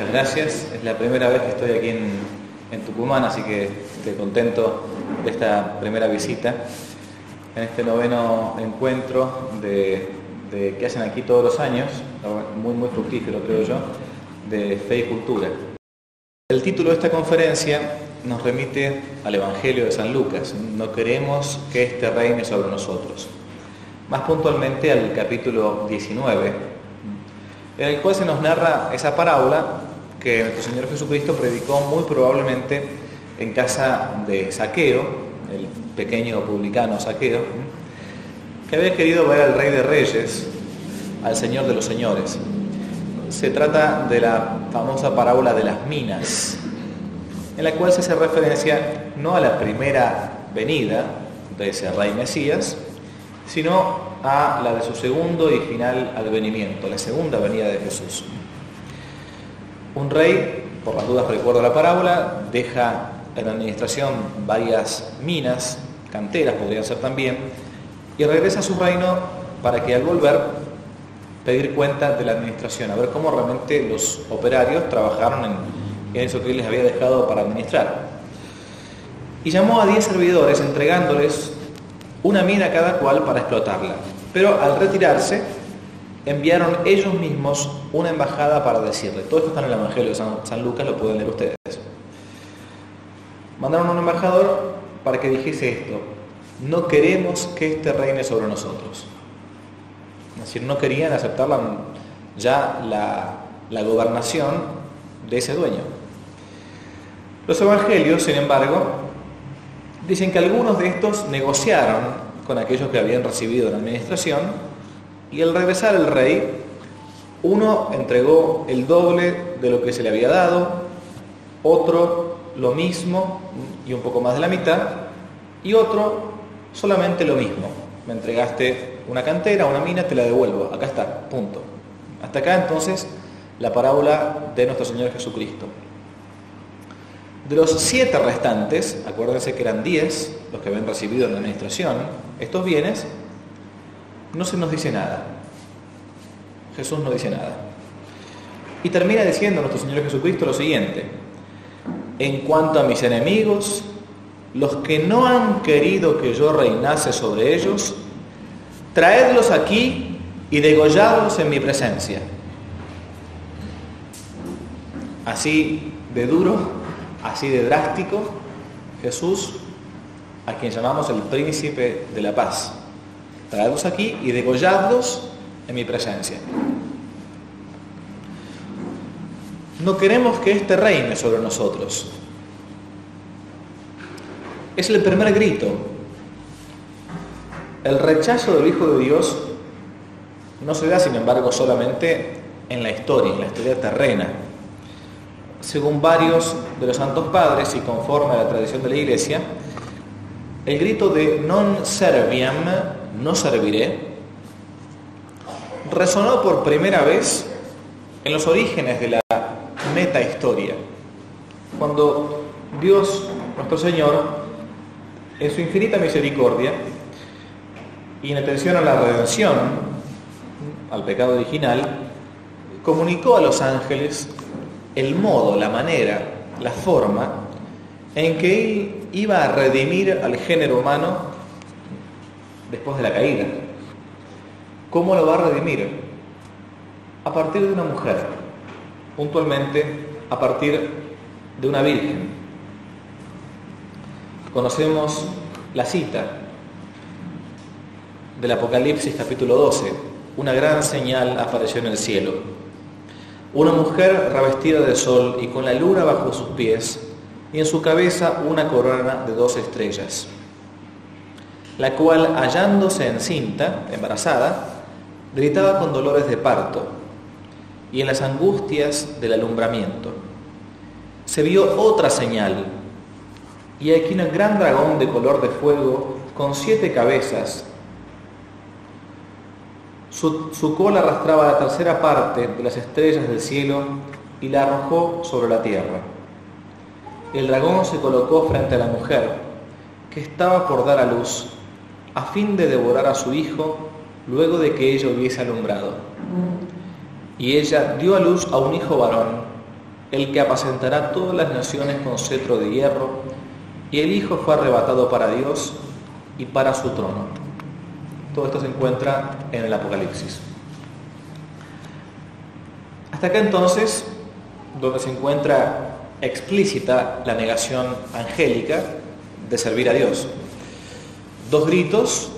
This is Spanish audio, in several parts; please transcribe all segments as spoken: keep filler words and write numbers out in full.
muchas gracias. Es la primera vez que estoy aquí en, en Tucumán, así que estoy contento de esta primera visita, en este noveno encuentro de, de, que hacen aquí todos los años, muy, muy fructífero creo yo, de fe y cultura. El título de esta conferencia nos remite al Evangelio de San Lucas. No queremos que éste reine sobre nosotros. Más puntualmente al capítulo diecinueve, en el cual se nos narra esa parábola que nuestro Señor Jesucristo predicó muy probablemente en casa de Zaqueo, el pequeño publicano Zaqueo, que había querido ver al Rey de Reyes, al Señor de los Señores. Se trata de la famosa parábola de las minas, en la cual se hace referencia no a la primera venida de ese Rey Mesías, sino a la de su segundo y final advenimiento, la segunda venida de Jesús. Un rey, por las dudas recuerdo la parábola, deja en administración varias minas, canteras podrían ser también, y regresa a su reino para que al volver pedir cuenta de la administración, a ver cómo realmente los operarios trabajaron en, en eso que él les había dejado para administrar. Y llamó a diez servidores entregándoles una mina a cada cual para explotarla. Pero al retirarse, enviaron ellos mismos una embajada para decirle. Todo esto está en el Evangelio de San, San Lucas, lo pueden leer ustedes. Mandaron un embajador para que dijese esto: no queremos que éste reine sobre nosotros. Es decir, no querían aceptar la, ya la, la gobernación de ese dueño. Los evangelios, sin embargo, dicen que algunos de estos negociaron con aquellos que habían recibido la administración, y al regresar el rey, uno entregó el doble de lo que se le había dado, otro lo mismo y un poco más de la mitad, y otro solamente lo mismo. Me entregaste una cantera, una mina, te la devuelvo, acá está, punto. Hasta acá entonces la parábola de nuestro Señor Jesucristo. De los siete restantes, acuérdense que eran diez los que habían recibido en la administración estos bienes, no se nos dice nada. Jesús no dice nada. Y termina diciendo nuestro Señor Jesucristo lo siguiente: en cuanto a mis enemigos, los que no han querido que yo reinase sobre ellos, traedlos aquí y degolladlos en mi presencia. Así de duro, así de drástico, Jesús, a quien llamamos el príncipe de la paz. Traedlos aquí y degolladlos en mi presencia. No queremos que éste reine sobre nosotros. Es el primer grito. El rechazo del Hijo de Dios no se da, sin embargo, solamente en la historia, en la historia terrena. Según varios de los santos padres y conforme a la tradición de la Iglesia, el grito de non serviam, no serviré, resonó por primera vez en los orígenes de la metahistoria, cuando Dios, nuestro Señor, en su infinita misericordia y en atención a la redención, al pecado original, comunicó a los ángeles el modo, la manera, la forma en que Él iba a redimir al género humano después de la caída. ¿Cómo lo va a redimir? A partir de una mujer, puntualmente a partir de una virgen. Conocemos la cita del Apocalipsis capítulo doce: una gran señal apareció en el cielo, una mujer revestida de sol y con la luna bajo sus pies, y en su cabeza una corona de dos estrellas, la cual, hallándose encinta, embarazada, gritaba con dolores de parto y en las angustias del alumbramiento. Se vio otra señal, y aquí un gran dragón de color de fuego con siete cabezas. Su, su cola arrastraba la tercera parte de las estrellas del cielo y la arrojó sobre la tierra. El dragón se colocó frente a la mujer, que estaba por dar a luz, a fin de devorar a su hijo luego de que ella hubiese alumbrado. Y ella dio a luz a un hijo varón, el que apacentará todas las naciones con cetro de hierro, y el Hijo fue arrebatado para Dios y para su trono. Todo esto se encuentra en el Apocalipsis. Hasta acá entonces, donde se encuentra explícita la negación angélica de servir a Dios. Dos gritos,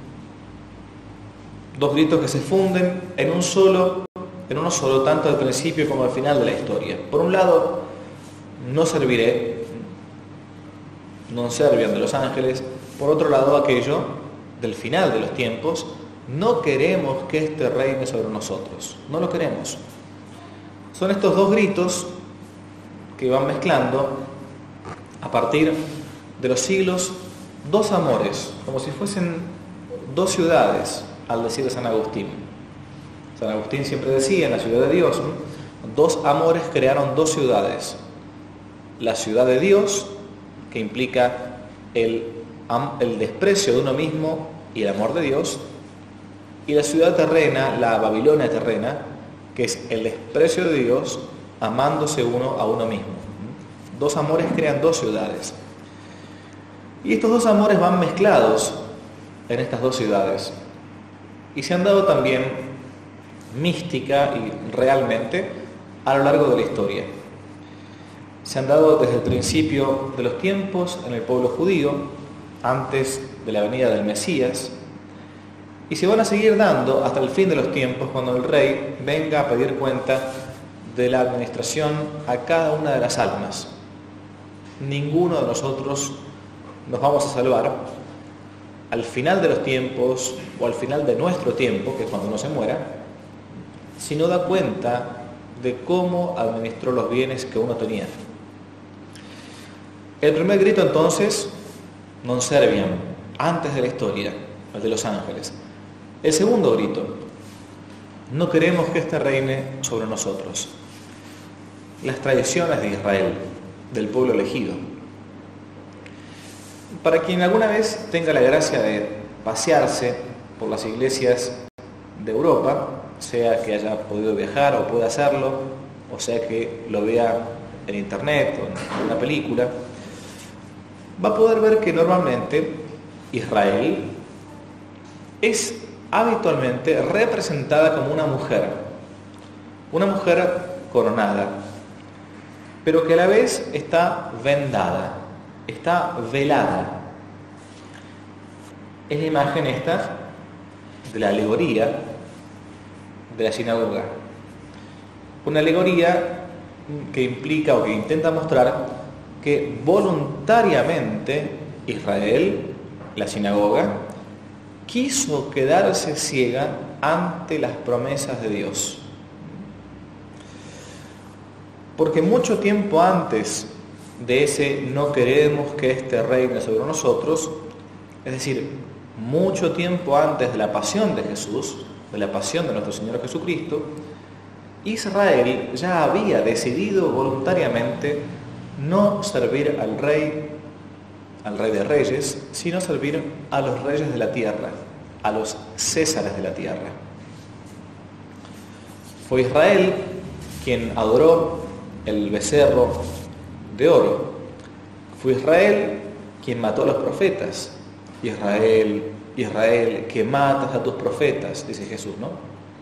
dos gritos que se funden en un solo, en uno solo, tanto al principio como al final de la historia. Por un lado, no serviré, non serviam de los ángeles. Por otro lado, aquello del final de los tiempos, no queremos que este reine sobre nosotros, no lo queremos. Son estos dos gritos que van mezclando a partir de los siglos dos amores, como si fuesen dos ciudades, al decir de San Agustín. San Agustín siempre decía, en la ciudad de Dios, ¿no? Dos amores crearon dos ciudades. La ciudad de Dios, que implica el, el desprecio de uno mismo y el amor de Dios, y la ciudad terrena, la Babilonia terrena, que es el desprecio de Dios amándose uno a uno mismo. Dos amores crean dos ciudades. Y estos dos amores van mezclados en estas dos ciudades. Y se han dado también mística y realmente a lo largo de la historia. Se han dado desde el principio de los tiempos en el pueblo judío, antes de la venida del Mesías, y se van a seguir dando hasta el fin de los tiempos, cuando el rey venga a pedir cuenta de la administración a cada una de las almas. Ninguno de nosotros nos vamos a salvar al final de los tiempos o al final de nuestro tiempo, que es cuando uno se muera, si no da cuenta de cómo administró los bienes que uno tenía. El primer grito entonces, non serviam, antes de la historia, el de los ángeles. El segundo grito, no queremos que este reine sobre nosotros. Las tradiciones de Israel, del pueblo elegido. Para quien alguna vez tenga la gracia de pasearse por las iglesias de Europa, sea que haya podido viajar o pueda hacerlo, o sea que lo vea en internet o en una película, va a poder ver que normalmente Israel es habitualmente representada como una mujer, una mujer coronada, pero que a la vez está vendada, está velada. Es la imagen esta de la alegoría de la sinagoga. Una alegoría que implica o que intenta mostrar que voluntariamente Israel, la sinagoga, quiso quedarse ciega ante las promesas de Dios. Porque mucho tiempo antes de ese no queremos que este reine sobre nosotros, es decir, mucho tiempo antes de la pasión de Jesús, de la pasión de nuestro Señor Jesucristo, Israel ya había decidido voluntariamente no servir al rey, al rey de reyes, sino servir a los reyes de la tierra, a los césares de la tierra. Fue Israel quien adoró el becerro de oro. Fue Israel quien mató a los profetas. Israel, Israel, que matas a tus profetas, dice Jesús, ¿no?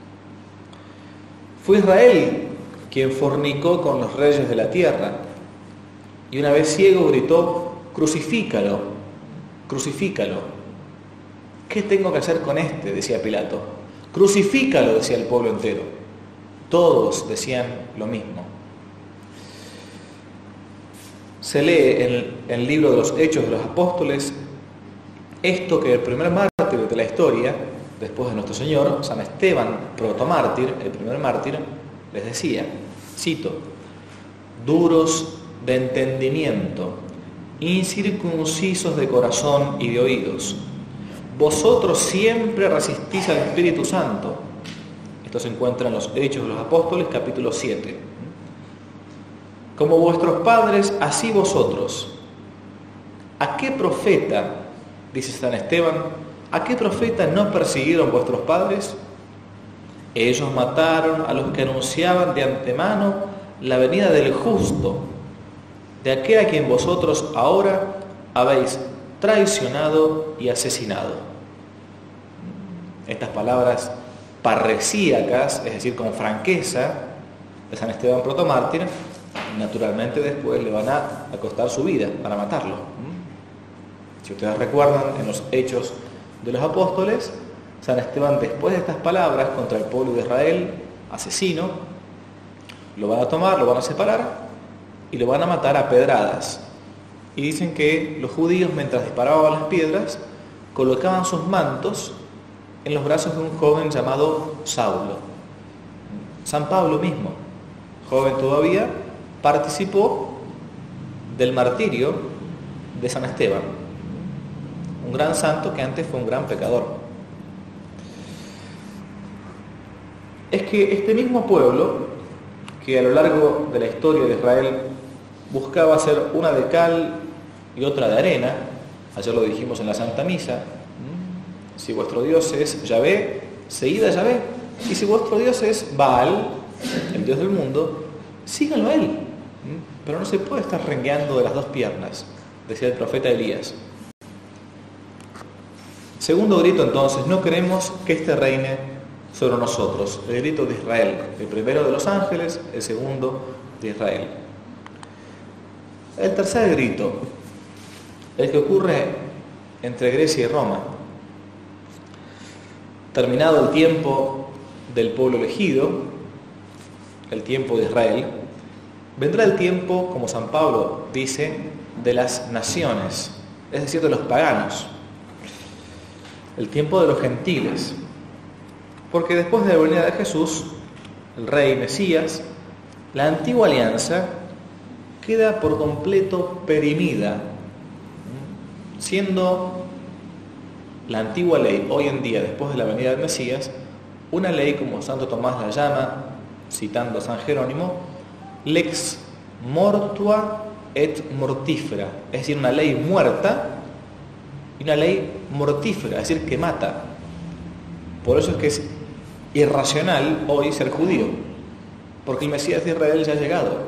Fue Israel quien fornicó con los reyes de la tierra. Y una vez ciego gritó, crucifícalo, crucifícalo. ¿Qué tengo que hacer con este?, decía Pilato. Crucifícalo, decía el pueblo entero. Todos decían lo mismo. Se lee en el, en el libro de los Hechos de los Apóstoles esto que el primer mártir de la historia, después de nuestro Señor, San Esteban, protomártir, el primer mártir, les decía, cito, duros de entendimiento, incircuncisos de corazón y de oídos, vosotros siempre resistís al Espíritu Santo. Esto se encuentra en los Hechos de los Apóstoles, capítulo siete. Como vuestros padres, así vosotros. ¿A qué profeta, dice San Esteban, a qué profeta no persiguieron vuestros padres? Ellos mataron a los que anunciaban de antemano la venida del justo, de aquel a quien vosotros ahora habéis traicionado y asesinado. Estas palabras parresíacas, es decir, con franqueza, de San Esteban protomártir, naturalmente después le van a costar su vida para matarlo. Si ustedes recuerdan, en los Hechos de los Apóstoles, San Esteban, después de estas palabras contra el pueblo de Israel, asesino, lo van a tomar, lo van a separar y lo van a matar a pedradas. Y dicen que los judíos, mientras disparaban las piedras, colocaban sus mantos en los brazos de un joven llamado Saulo. San Pablo mismo, joven todavía, participó del martirio de San Esteban, un gran santo que antes fue un gran pecador. Es que este mismo pueblo, que a lo largo de la historia de Israel buscaba hacer una de cal y otra de arena, ayer lo dijimos en la Santa Misa, si vuestro Dios es Yahvé, seguid a Yahvé, y si vuestro Dios es Baal, el Dios del mundo, síganlo a él. Pero no se puede estar rengueando de las dos piernas, decía el profeta Elías. Segundo grito entonces, no queremos que éste reine sobre nosotros. El grito de Israel, el primero de los ángeles, el segundo de Israel. El tercer grito, el que ocurre entre Grecia y Roma. Terminado el tiempo del pueblo elegido, el tiempo de Israel, vendrá el tiempo, como San Pablo dice, de las naciones, es decir, de los paganos, el tiempo de los gentiles, porque después de la venida de Jesús, el Rey Mesías, la antigua alianza queda por completo perimida, siendo la antigua ley hoy en día, después de la venida del Mesías, una ley, como Santo Tomás la llama, citando a San Jerónimo, lex mortua et mortífera, es decir, una ley muerta y una ley mortífera, es decir, que mata. Por eso es que es irracional hoy ser judío, porque el Mesías de Israel ya ha llegado.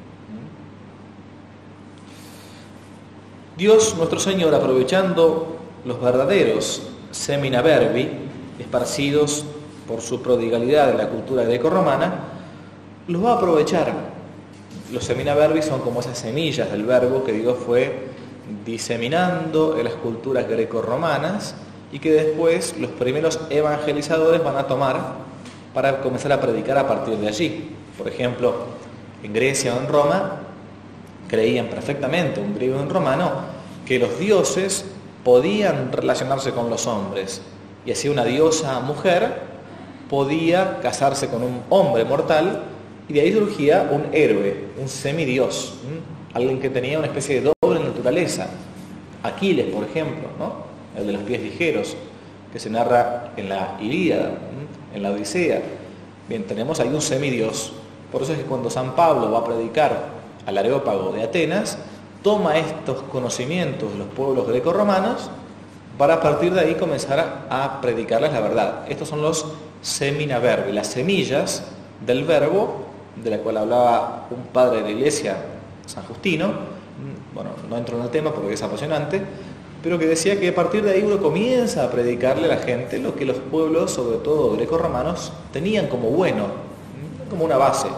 Dios nuestro Señor, aprovechando los verdaderos semina verbi, esparcidos por su prodigalidad en la cultura greco-romana, los va a aprovechar. Los semina verbi son como esas semillas del verbo que Dios fue diseminando en las culturas greco-romanas y que después los primeros evangelizadores van a tomar para comenzar a predicar a partir de allí. Por ejemplo, en Grecia o en Roma creían perfectamente, un griego y un romano, que los dioses podían relacionarse con los hombres, y así una diosa mujer podía casarse con un hombre mortal, y de ahí surgía un héroe, un semidios, ¿m? Alguien que tenía una especie de doble naturaleza. Aquiles, por ejemplo, ¿no? El de los pies ligeros, que se narra en la Ilíada, ¿m? En la Odisea. Bien, tenemos ahí un semidios. Por eso es que cuando San Pablo va a predicar al Areópago de Atenas, toma estos conocimientos de los pueblos grecorromanos para a partir de ahí comenzar a predicarles la verdad. Estos son los semina verbi, las semillas del verbo, de la cual hablaba un padre de la iglesia, San Justino. Bueno, no entro en el tema porque es apasionante, pero que decía que a partir de ahí uno comienza a predicarle a la gente lo que los pueblos, sobre todo grecorromanos, tenían como bueno, como una base.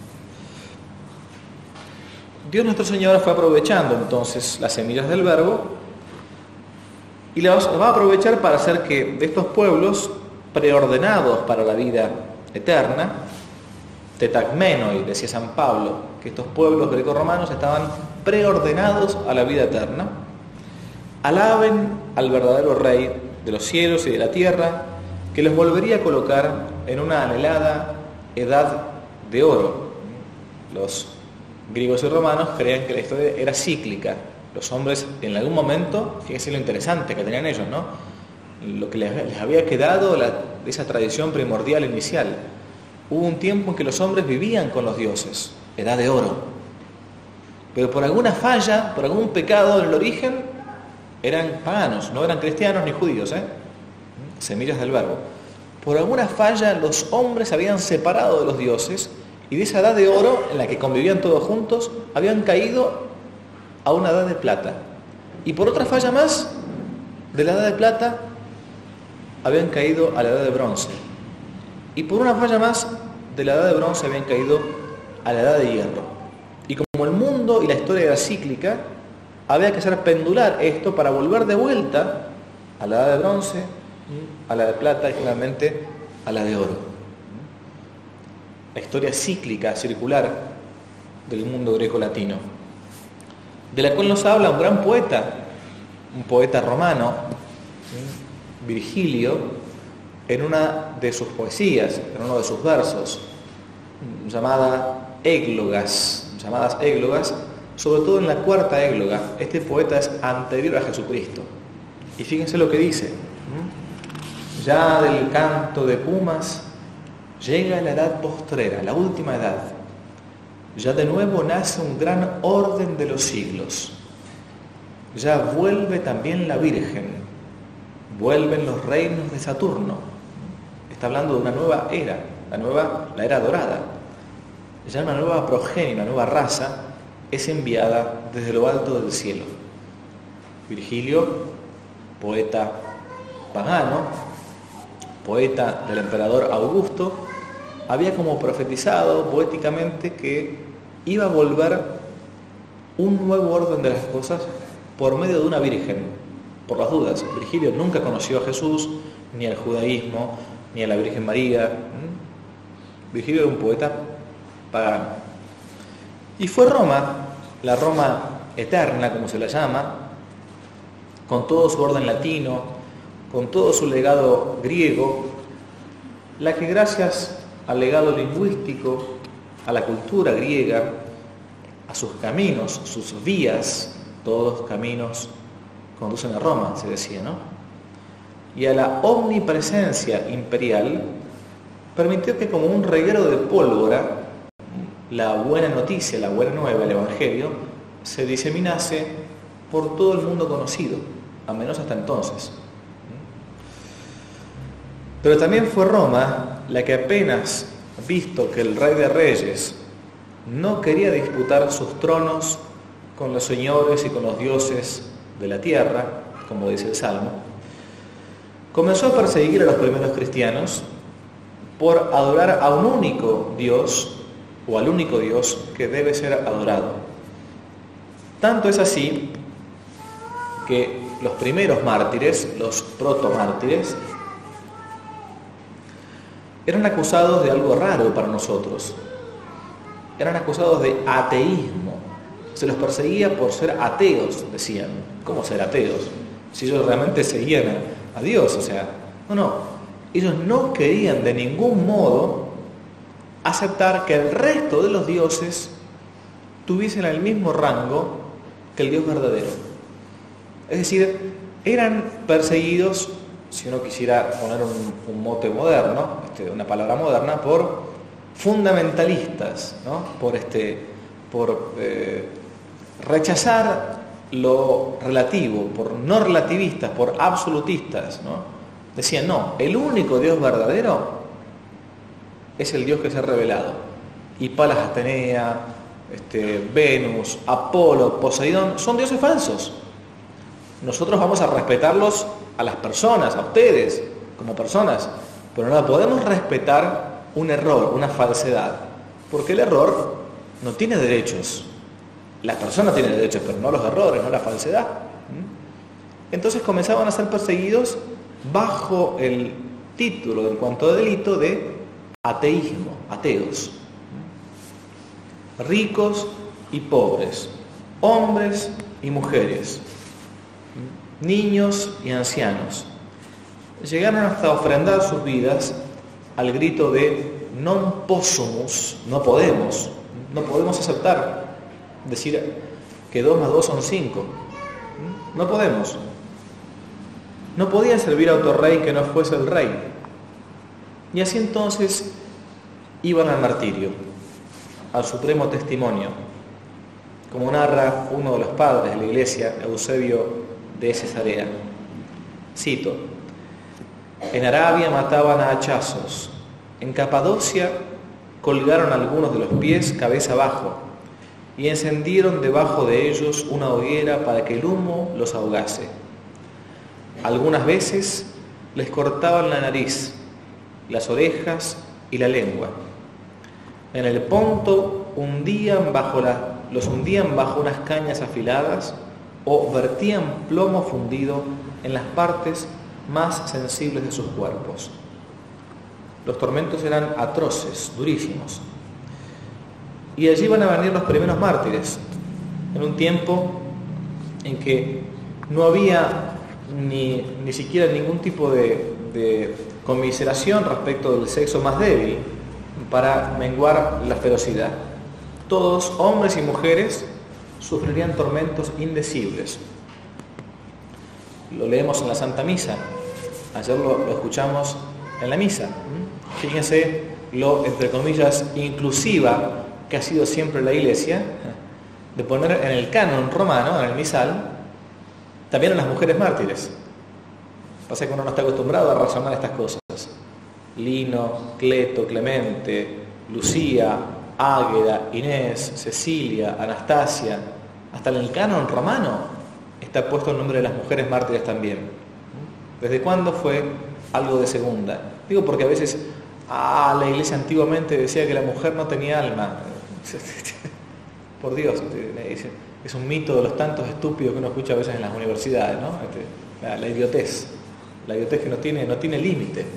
Dios nuestro Señor fue aprovechando entonces las semillas del verbo y las va a aprovechar para hacer que de estos pueblos preordenados para la vida eterna, tetagmenoi, decía San Pablo, que estos pueblos grecorromanos estaban preordenados a la vida eterna, alaben al verdadero Rey de los cielos y de la tierra, que los volvería a colocar en una anhelada edad de oro. Los griegos y romanos creían que la historia era cíclica. Los hombres en algún momento, fíjense lo interesante que tenían ellos, ¿no? Lo que les, les había quedado la, de esa tradición primordial inicial. Hubo un tiempo en que los hombres vivían con los dioses, edad de oro. Pero por alguna falla, por algún pecado en el origen, eran paganos, no eran cristianos ni judíos, ¿eh? Semillas del verbo. Por alguna falla los hombres se habían separado de los dioses Y de esa edad de oro, en la que convivían todos juntos, habían caído a una edad de plata. Y por otra falla más, de la edad de plata, habían caído a la edad de bronce. Y por una falla más, de la edad de bronce habían caído a la edad de hierro. Y como el mundo y la historia era cíclica, había que hacer pendular esto para volver de vuelta a la edad de bronce, a la de plata y finalmente a la de oro. La historia cíclica, circular del mundo greco-latino, de la cual nos habla un gran poeta, un poeta romano, Virgilio, en una de sus poesías, en uno de sus versos, llamada Églogas, llamadas Églogas, sobre todo en la cuarta égloga. Este poeta es anterior a Jesucristo. Y fíjense lo que dice: ya del canto de pumas llega la edad postrera, la última edad. Ya de nuevo nace un gran orden de los siglos. Ya vuelve también la Virgen. Vuelven los reinos de Saturno. Está hablando de una nueva era, la nueva, la era dorada. Ya una nueva progenie, una nueva raza es enviada desde lo alto del cielo. Virgilio, poeta pagano, poeta del emperador Augusto, había como profetizado poéticamente que iba a volver un nuevo orden de las cosas por medio de una virgen. Por las dudas, Virgilio nunca conoció a Jesús, ni al judaísmo, ni a la Virgen María. Virgilio era un poeta pagano. Y fue Roma, la Roma eterna, como se la llama, con todo su orden latino, con todo su legado griego, la que gracias al legado lingüístico, a la cultura griega, a sus caminos, sus vías, todos los caminos conducen a Roma, se decía, ¿no? Y a la omnipresencia imperial, permitió que como un reguero de pólvora, la buena noticia, la buena nueva, el Evangelio, se diseminase por todo el mundo conocido, al menos hasta entonces. Pero también fue Roma la que, apenas visto que el Rey de Reyes no quería disputar sus tronos con los señores y con los dioses de la tierra, como dice el Salmo, comenzó a perseguir a los primeros cristianos por adorar a un único Dios, o al único Dios que debe ser adorado. Tanto es así que los primeros mártires, los protomártires, eran acusados de algo raro para nosotros. Eran acusados de ateísmo. Se los perseguía por ser ateos, decían. ¿Cómo ser ateos? Si ellos realmente seguían a Dios, o sea, no, no. Ellos no querían de ningún modo aceptar que el resto de los dioses tuviesen el mismo rango que el Dios verdadero. Es decir, eran perseguidos, si uno quisiera poner un, un mote moderno, este, una palabra moderna, por fundamentalistas, ¿no? Por, este, por eh, rechazar lo relativo, por no relativistas, por absolutistas, ¿no? Decían, no, el único Dios verdadero es el Dios que se ha revelado. Y Palas Atenea, este, Venus, Apolo, Poseidón, son dioses falsos. Nosotros vamos a respetarlos a las personas, a ustedes, como personas, pero no podemos respetar un error, una falsedad, porque el error no tiene derechos. La persona tiene derechos, pero no los errores, no la falsedad. Entonces comenzaban a ser perseguidos bajo el título, en cuanto a delito, de ateísmo, ateos. Ricos y pobres, hombres y mujeres, niños y ancianos, llegaron hasta ofrendar sus vidas al grito de non possumus, no podemos, no podemos aceptar decir que dos más dos son cinco, no podemos. No podía servir a otro rey que no fuese el rey. Y así entonces iban al martirio, al supremo testimonio, como narra uno de los padres de la iglesia, Eusebio de Cesarea. Cito: en Arabia mataban a hachazos, en Capadocia colgaron algunos de los pies cabeza abajo y encendieron debajo de ellos una hoguera para que el humo los ahogase. Algunas veces les cortaban la nariz, las orejas y la lengua. En el Ponto hundían bajo la, los hundían bajo unas cañas afiladas o vertían plomo fundido en las partes más sensibles de sus cuerpos. Los tormentos eran atroces, durísimos. Y allí van a venir los primeros mártires, en un tiempo en que no había ni, ni siquiera ningún tipo de, de conmiseración respecto del sexo más débil para menguar la ferocidad. Todos, hombres y mujeres, sufrirían tormentos indecibles. Lo leemos en la Santa Misa. Ayer lo, lo escuchamos en la misa. Fíjense lo, entre comillas, inclusiva que ha sido siempre la Iglesia, de poner en el canon romano, en el misal, también a las mujeres mártires. Pasa que uno no está acostumbrado a razonar estas cosas. Lino, Cleto, Clemente, Lucía, Águeda, Inés, Cecilia, Anastasia. Hasta en el canon romano está puesto el nombre de las mujeres mártires también. ¿Desde cuándo fue algo de segunda? Digo porque a veces, ah, la Iglesia antiguamente decía que la mujer no tenía alma. Por Dios, es un mito de los tantos estúpidos que uno escucha a veces en las universidades, ¿no? La, la idiotez, la idiotez que no tiene, no tiene límite.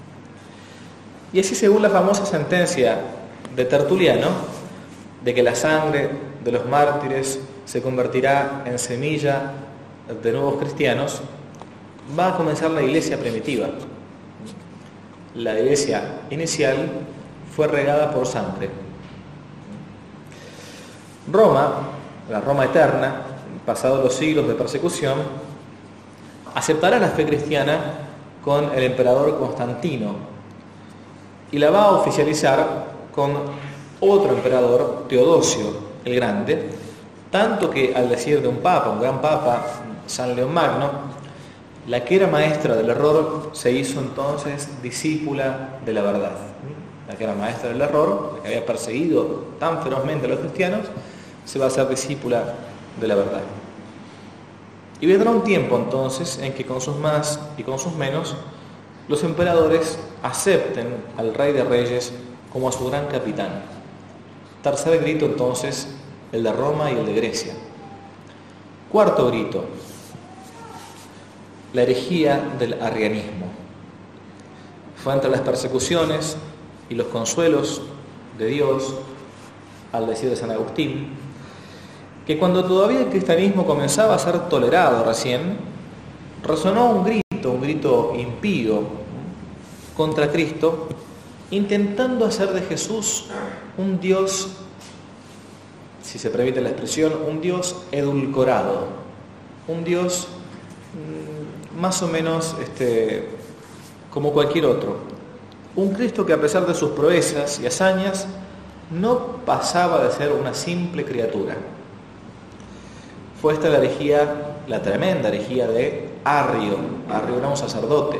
Y así, según la famosa sentencia de Tertuliano, de que la sangre de los mártires se convertirá en semilla de nuevos cristianos, va a comenzar la iglesia primitiva. La iglesia inicial fue regada por sangre. Roma, la Roma eterna, pasados los siglos de persecución, aceptará la fe cristiana con el emperador Constantino y la va a oficializar con otro emperador, Teodosio el Grande, tanto que al decir de un papa, un gran papa, San León Magno, la que era maestra del error se hizo entonces discípula de la verdad. La que era maestra del error, la que había perseguido tan ferozmente a los cristianos, se va a hacer discípula de la verdad. Y vendrá un tiempo entonces en que con sus más y con sus menos, los emperadores acepten al Rey de Reyes como a su gran capitán. Tercer grito entonces, el de Roma y el de Grecia. Cuarto grito, la herejía del arrianismo. Fue entre las persecuciones y los consuelos de Dios, al decir de San Agustín, que cuando todavía el cristianismo comenzaba a ser tolerado recién, resonó un grito, un grito impío contra Cristo, intentando hacer de Jesús un Dios, si se permite la expresión, un Dios edulcorado, un Dios mmm, más o menos este, como cualquier otro. Un Cristo que a pesar de sus proezas y hazañas, no pasaba de ser una simple criatura. Fue esta la herejía, la tremenda herejía de Arrio. Arrio era un sacerdote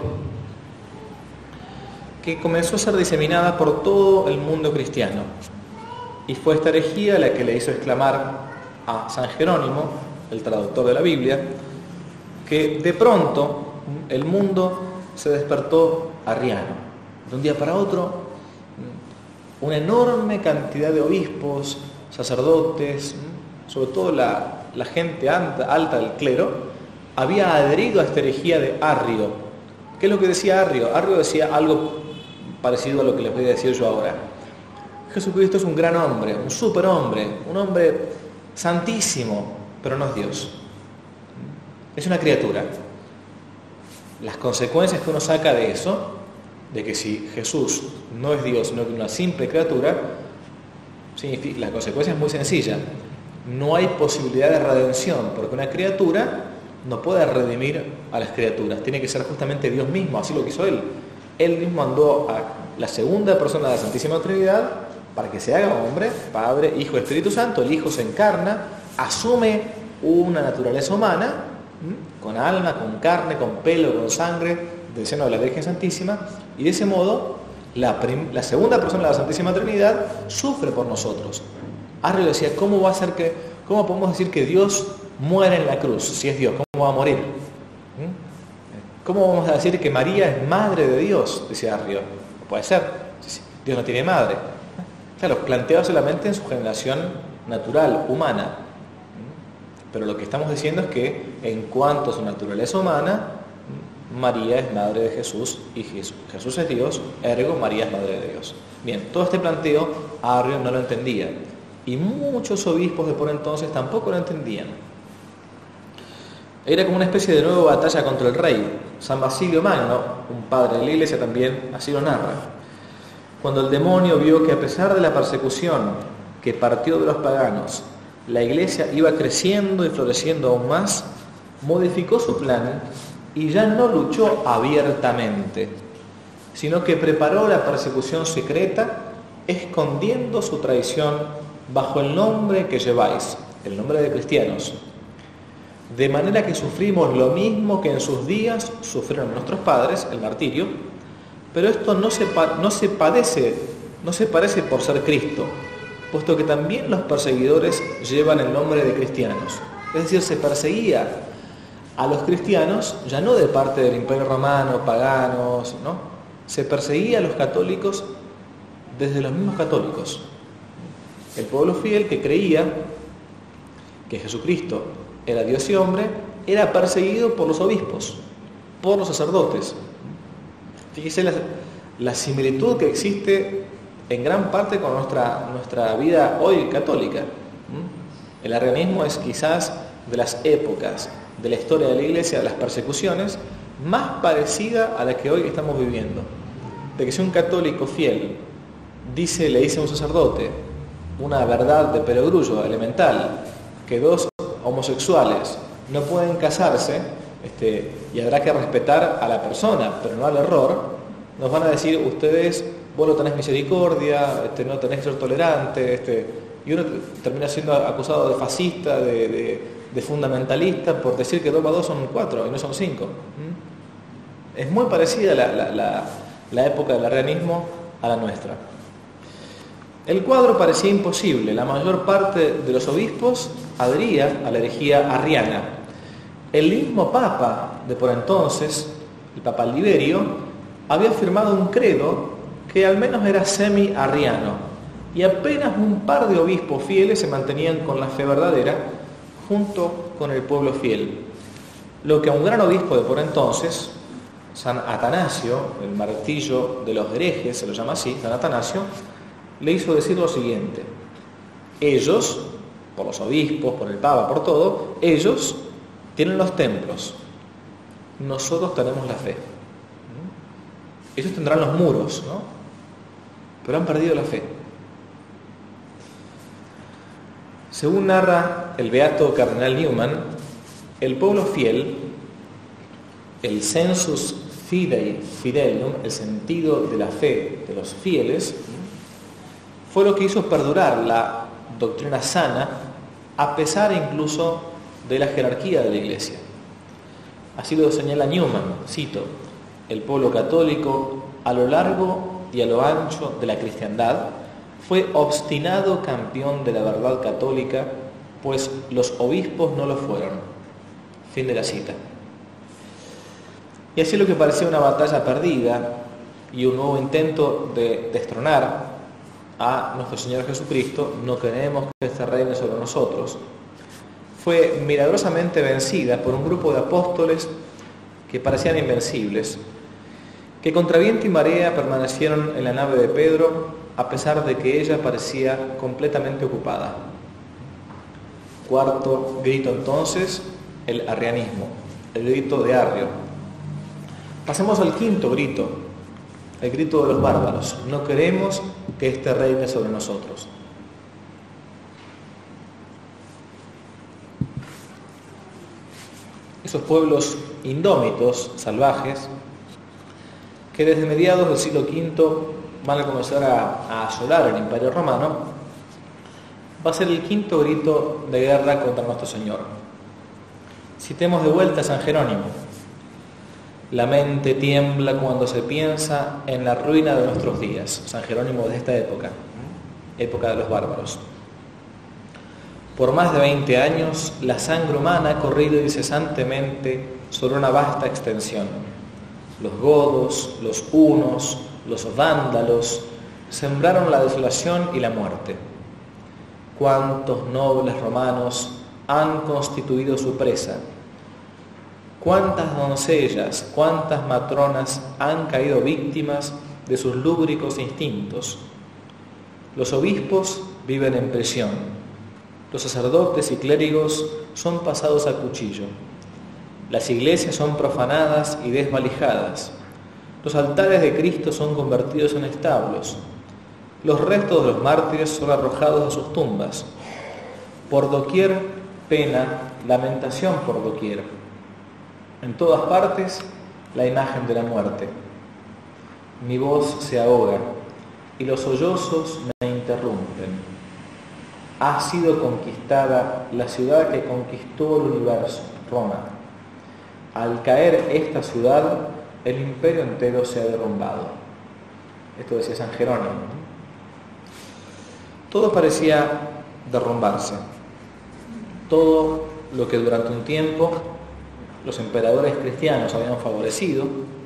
que comenzó a ser diseminada por todo el mundo cristiano. Y fue esta herejía la que le hizo exclamar a San Jerónimo, el traductor de la Biblia, que de pronto el mundo se despertó arriano. De un día para otro, una enorme cantidad de obispos, sacerdotes, sobre todo la, la gente alta, alta del clero, había adherido a esta herejía de Arrio. ¿Qué es lo que decía Arrio? Arrio decía algo parecido a lo que les voy a decir yo ahora. Jesucristo es un gran hombre, un superhombre, un hombre santísimo, pero no es Dios. Es una criatura. Las consecuencias que uno saca de eso, de que si Jesús no es Dios, sino que una simple criatura, significa, la consecuencia es muy sencilla. No hay posibilidad de redención, porque una criatura no puede redimir a las criaturas. Tiene que ser justamente Dios mismo, así lo quiso Él. Él mismo mandó a la segunda persona de la Santísima Trinidad para que se haga hombre, Padre, Hijo y Espíritu Santo. El Hijo se encarna, asume una naturaleza humana, con alma, con carne, con pelo, con sangre, del seno de la Virgen Santísima, y de ese modo la, prim, la segunda persona de la Santísima Trinidad sufre por nosotros. Arrio decía, ¿cómo va a ser que, cómo podemos decir que Dios muere en la cruz? Si es Dios, ¿cómo va a morir? ¿Cómo vamos a decir que María es madre de Dios? Decía Arrio. No puede ser. Dios no tiene madre. Claro, planteado solamente en su generación natural, humana. Pero lo que estamos diciendo es que en cuanto a su naturaleza humana, María es madre de Jesús y Jesús, Jesús es Dios, ergo María es madre de Dios. Bien, todo este planteo Arrio no lo entendía y muchos obispos de por entonces tampoco lo entendían. Era como una especie de nueva batalla contra el rey. San Basilio Magno, un padre de la Iglesia, también así lo narra. Cuando el demonio vio que a pesar de la persecución que partió de los paganos, la Iglesia iba creciendo y floreciendo aún más, modificó su plan y ya no luchó abiertamente, sino que preparó la persecución secreta, escondiendo su traición bajo el nombre que lleváis, el nombre de cristianos. De manera que sufrimos lo mismo que en sus días sufrieron nuestros padres, el martirio, pero esto no se, no se padece, no se parece por ser Cristo, puesto que también los perseguidores llevan el nombre de cristianos. Es decir, se perseguía a los cristianos, ya no de parte del Imperio Romano, paganos, ¿no? Se perseguía a los católicos desde los mismos católicos. El pueblo fiel que creía que Jesucristo era Dios y hombre, era perseguido por los obispos, por los sacerdotes. Fíjese la, la similitud que existe en gran parte con nuestra, nuestra vida hoy católica. El arrianismo es quizás de las épocas de la historia de la Iglesia, de las persecuciones, más parecida a la que hoy estamos viviendo. De que si un católico fiel dice, le dice a un sacerdote una verdad de perogrullo elemental, que dos homosexuales no pueden casarse, este, y habrá que respetar a la persona, pero no al error, nos van a decir, ustedes, vos no tenés misericordia, este, no tenés que ser tolerante, este, y uno termina siendo acusado de fascista, de, de, de fundamentalista, por decir que dos más dos son cuatro y no son cinco. ¿Mm? Es muy parecida la, la, la, la época del arrianismo a la nuestra. El cuadro parecía imposible. La mayor parte de los obispos adhería a la herejía arriana. El mismo Papa de por entonces, el Papa Liberio, había firmado un credo que al menos era semi-arriano, y apenas un par de obispos fieles se mantenían con la fe verdadera junto con el pueblo fiel. Lo que a un gran obispo de por entonces, San Atanasio, el martillo de los herejes, se lo llama así, San Atanasio, le hizo decir lo siguiente: ellos, por los obispos, por el Papa, por todo, ellos tienen los templos, nosotros tenemos la fe. Ellos tendrán los muros, ¿no? Pero han perdido la fe. Según narra el beato cardenal Newman, el pueblo fiel, el sensus fidei fidelium, el sentido de la fe de los fieles, fue lo que hizo perdurar la doctrina sana a pesar incluso de la jerarquía de la Iglesia. Así lo señala Newman, cito: el pueblo católico a lo largo y a lo ancho de la cristiandad fue obstinado campeón de la verdad católica, pues los obispos no lo fueron. Fin de la cita. Y así lo que parecía una batalla perdida y un nuevo intento de destronar a nuestro Señor Jesucristo, no queremos que este reine sobre nosotros, fue milagrosamente vencida por un grupo de apóstoles que parecían invencibles, que contra viento y marea permanecieron en la nave de Pedro a pesar de que ella parecía completamente ocupada. Cuarto grito entonces, el arrianismo, el grito de Arrio. Pasemos al quinto grito, el grito de los bárbaros: no queremos que este reine sobre nosotros. Esos pueblos indómitos, salvajes, que desde mediados del siglo quinto van a comenzar a, a asolar el Imperio Romano, va a ser el quinto grito de guerra contra nuestro Señor. Citemos de vuelta a San Jerónimo. La mente tiembla cuando se piensa en la ruina de nuestros días. San Jerónimo de esta época, época de los bárbaros. Por más de veinte años, la sangre humana ha corrido incesantemente sobre una vasta extensión. Los godos, los hunos, los vándalos sembraron la desolación y la muerte. Cuántos nobles romanos han constituido su presa. Cuántas doncellas, cuántas matronas han caído víctimas de sus lúbricos instintos. Los obispos viven en prisión. Los sacerdotes y clérigos son pasados a cuchillo. Las iglesias son profanadas y desvalijadas. Los altares de Cristo son convertidos en establos. Los restos de los mártires son arrojados a sus tumbas. Por doquier pena, lamentación por doquier. En todas partes, la imagen de la muerte. Mi voz se ahoga y los sollozos me interrumpen. Ha sido conquistada la ciudad que conquistó el universo, Roma. Al caer esta ciudad, el imperio entero se ha derrumbado. Esto decía San Jerónimo. Todo parecía derrumbarse. Todo lo que durante un tiempo los emperadores cristianos habían favorecido,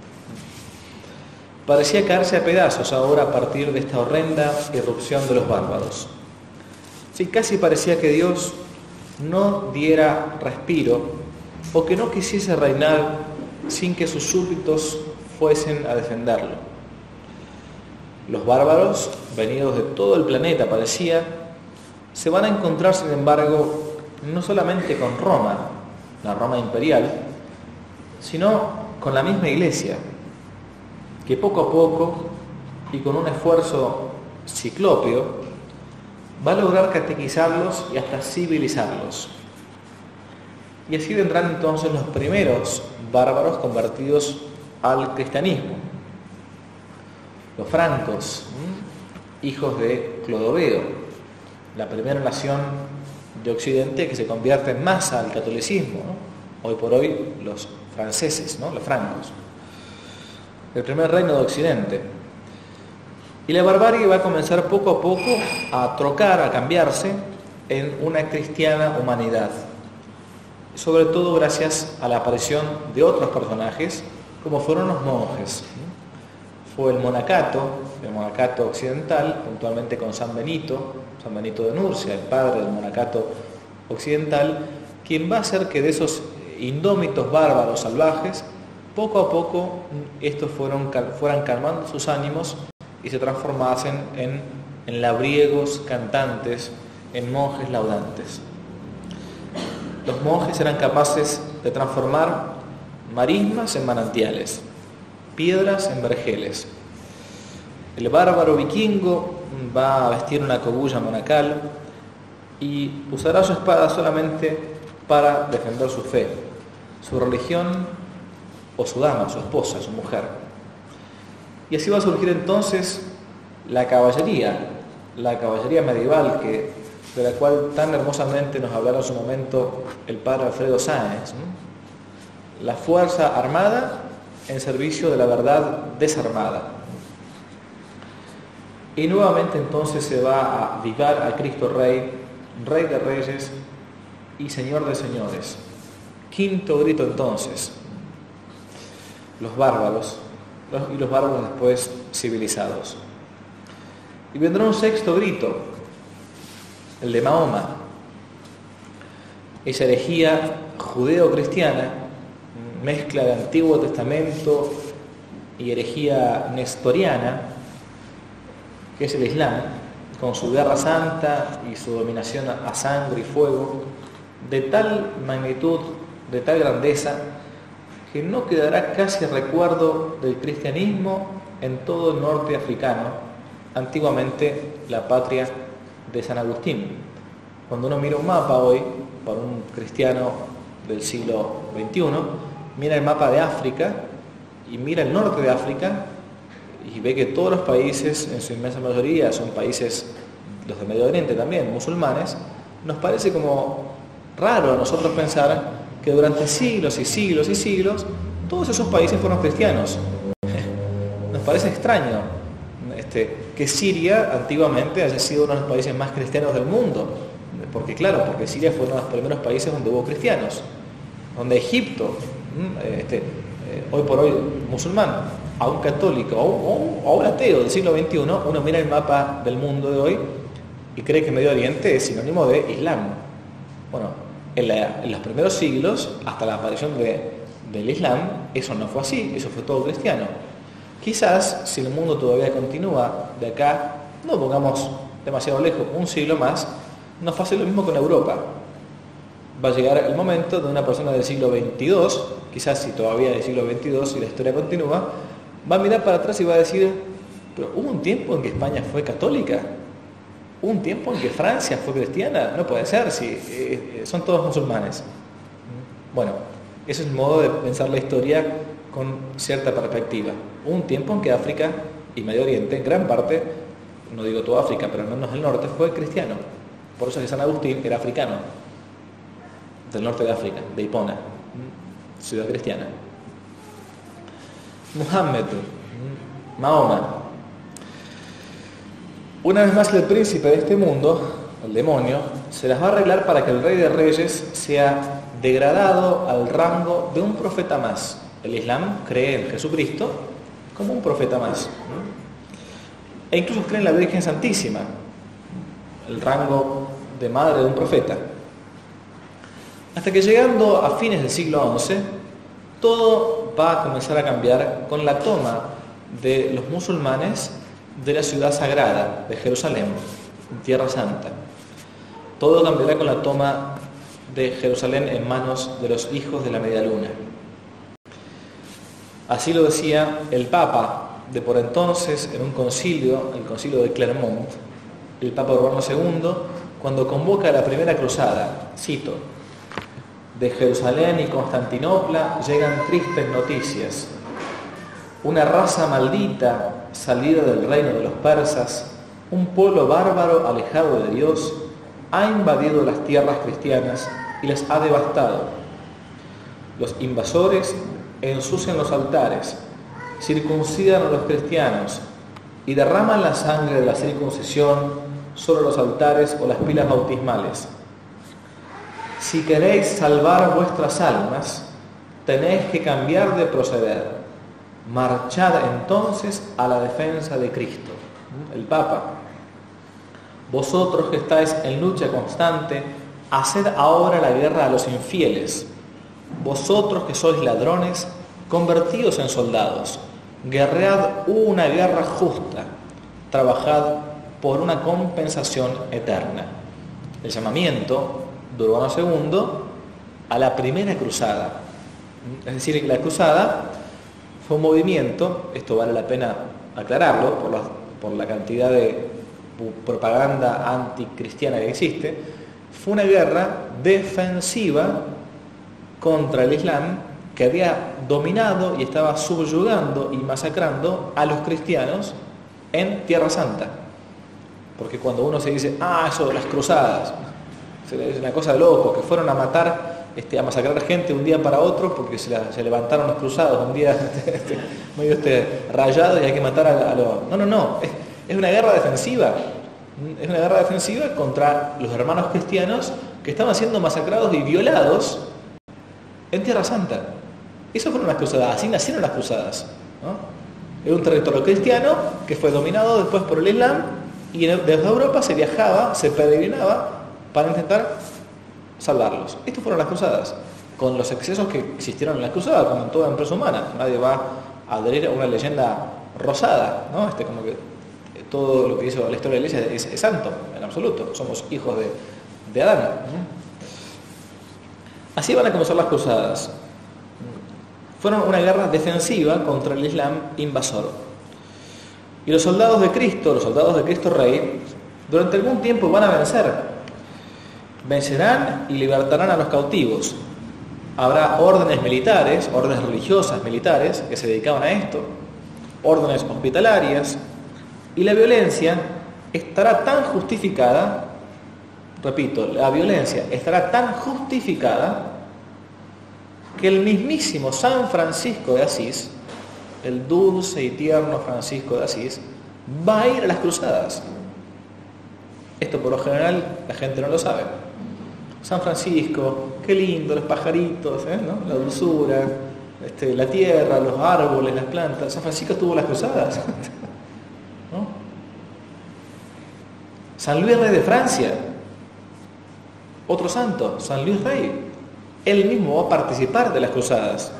parecía caerse a pedazos ahora a partir de esta horrenda irrupción de los bárbaros. Sí, casi parecía que Dios no diera respiro o que no quisiese reinar sin que sus súbditos fuesen a defenderlo. Los bárbaros, venidos de todo el planeta, parecía, se van a encontrar, sin embargo, no solamente con Roma, la Roma imperial, sino con la misma Iglesia, que poco a poco y con un esfuerzo ciclópeo va a lograr catequizarlos y hasta civilizarlos. Y así vendrán entonces los primeros bárbaros convertidos al cristianismo. Los francos, hijos de Clodoveo, la primera nación de Occidente que se convierte en masa al catolicismo, ¿no? Hoy por hoy los franceses, ¿no? Los francos, el primer reino de Occidente. Y la barbarie va a comenzar poco a poco a trocar, a cambiarse en una cristiana humanidad, sobre todo gracias a la aparición de otros personajes como fueron los monjes. Fue el monacato, el monacato occidental, puntualmente con San Benito, San Benito de Nurcia, el padre del monacato occidental, quien va a hacer que de esos indómitos bárbaros salvajes, poco a poco estos fueron, fueran calmando sus ánimos y se transformasen en, en labriegos cantantes, en monjes laudantes. Los monjes eran capaces de transformar marismas en manantiales, piedras en vergeles. El bárbaro vikingo va a vestir una cogulla monacal y usará su espada solamente para defender su fe, su religión o su dama, su esposa, su mujer. Y así va a surgir entonces la caballería, la caballería medieval que, de la cual tan hermosamente nos hablará en su momento el padre Alfredo Sáenz, ¿no? La fuerza armada en servicio de la verdad desarmada. Y nuevamente entonces se va a ligar a Cristo Rey, Rey de Reyes y Señor de Señores. Quinto grito entonces, los bárbaros, los, y los bárbaros después civilizados. Y vendrá un sexto grito, el de Mahoma, esa herejía judeo-cristiana, mezcla de Antiguo Testamento y herejía nestoriana, que es el Islam, con su guerra santa y su dominación a sangre y fuego, de tal magnitud, de tal grandeza, que no quedará casi recuerdo del cristianismo en todo el norte africano, antiguamente la patria de San Agustín. Cuando uno mira un mapa hoy, para un cristiano del siglo veintiuno, mira el mapa de África y mira el norte de África y ve que todos los países, en su inmensa mayoría, son países, los de Medio Oriente también, musulmanes. Nos parece como raro a nosotros pensar que durante siglos y siglos y siglos todos esos países fueron cristianos. Nos parece extraño este, que Siria antiguamente haya sido uno de los países más cristianos del mundo, porque claro, porque Siria fue uno de los primeros países donde hubo cristianos, donde Egipto, este, eh, hoy por hoy musulmán, a un católico o un, o un ateo del siglo veintiuno, uno mira el mapa del mundo de hoy y cree que Medio Oriente es sinónimo de Islam. Bueno, en, la, en los primeros siglos, hasta la aparición de, del Islam, eso no fue así, eso fue todo cristiano. Quizás, si el mundo todavía continúa de acá, no pongamos demasiado lejos, un siglo más, nos pase lo mismo con Europa. Va a llegar el momento de una persona del siglo veintidós, quizás si todavía del siglo veintidós y la historia continúa, va a mirar para atrás y va a decir, pero hubo un tiempo en que España fue católica, hubo un tiempo en que Francia fue cristiana, no puede ser, si eh, son todos musulmanes. Bueno, ese es el modo de pensar la historia con cierta perspectiva. Hubo un tiempo en que África y Medio Oriente, en gran parte, no digo toda África, pero al menos el norte, fue cristiano. Por eso es que San Agustín era africano, del norte de África, de Hipona, ciudad cristiana. Muhammad, Mahoma. Una vez más el príncipe de este mundo, el demonio, se las va a arreglar para que el rey de reyes sea degradado al rango de un profeta más. El Islam cree en Jesucristo como un profeta más. E incluso cree en la Virgen Santísima, el rango de madre de un profeta. Hasta que llegando a fines del siglo once, todo va a comenzar a cambiar con la toma de los musulmanes de la ciudad sagrada de Jerusalén, Tierra Santa. Todo cambiará con la toma de Jerusalén en manos de los hijos de la media luna. Así lo decía el Papa de por entonces en un concilio, el concilio de Clermont, el Papa Urbano segundo, cuando convoca a la primera cruzada. Cito: de Jerusalén y Constantinopla llegan tristes noticias. Una raza maldita salida del reino de los persas, un pueblo bárbaro alejado de Dios, ha invadido las tierras cristianas y las ha devastado. Los invasores ensucian los altares, circuncidan a los cristianos y derraman la sangre de la circuncisión sobre los altares o las pilas bautismales. Si queréis salvar vuestras almas, tenéis que cambiar de proceder. Marchad entonces a la defensa de Cristo. El Papa: vosotros que estáis en lucha constante, haced ahora la guerra a los infieles. Vosotros que sois ladrones, convertíos en soldados. Guerread una guerra justa. Trabajad por una compensación eterna. El llamamiento de Urbano segundo a la primera cruzada. Es decir, la cruzada fue un movimiento, esto vale la pena aclararlo por la, por la cantidad de propaganda anticristiana que existe, fue una guerra defensiva contra el Islam que había dominado y estaba subyugando y masacrando a los cristianos en Tierra Santa. Porque cuando uno se dice, ah, eso de las cruzadas, es una cosa de loco, que fueron a matar, este, a masacrar gente un día para otro porque se, la, se levantaron los cruzados un día este, medio este, rayado y hay que matar a, a los... No, no, no, es, es una guerra defensiva. Es una guerra defensiva contra los hermanos cristianos que estaban siendo masacrados y violados en Tierra Santa. Eso fueron las cruzadas, así nacieron las cruzadas, ¿no? Era un territorio cristiano que fue dominado después por el Islam y desde Europa se viajaba, se peregrinaba para intentar salvarlos. Estas fueron las cruzadas, con los excesos que existieron en las cruzadas, como en toda empresa humana. Nadie va a adherir a una leyenda rosada, ¿no? Este, como que todo lo que hizo la historia de la iglesia es, es santo, en absoluto. Somos hijos de, de Adán, ¿no? Así van a comenzar las cruzadas. Fueron una guerra defensiva contra el Islam invasor. Y los soldados de Cristo, los soldados de Cristo Rey, durante algún tiempo van a vencer. Vencerán y libertarán a los cautivos. Habrá órdenes militares, órdenes religiosas militares que se dedicaban a esto, órdenes hospitalarias, y la violencia estará tan justificada, repito, la violencia estará tan justificada que el mismísimo San Francisco de Asís, el dulce y tierno Francisco de Asís, va a ir a las cruzadas. Esto por lo general la gente no lo sabe. San Francisco, qué lindo, los pajaritos, ¿eh? ¿no? La dulzura, este, la tierra, los árboles, las plantas. San Francisco estuvo en las cruzadas. ¿No? San Luis Rey de Francia, otro santo, San Luis Rey, él mismo va a participar de las cruzadas.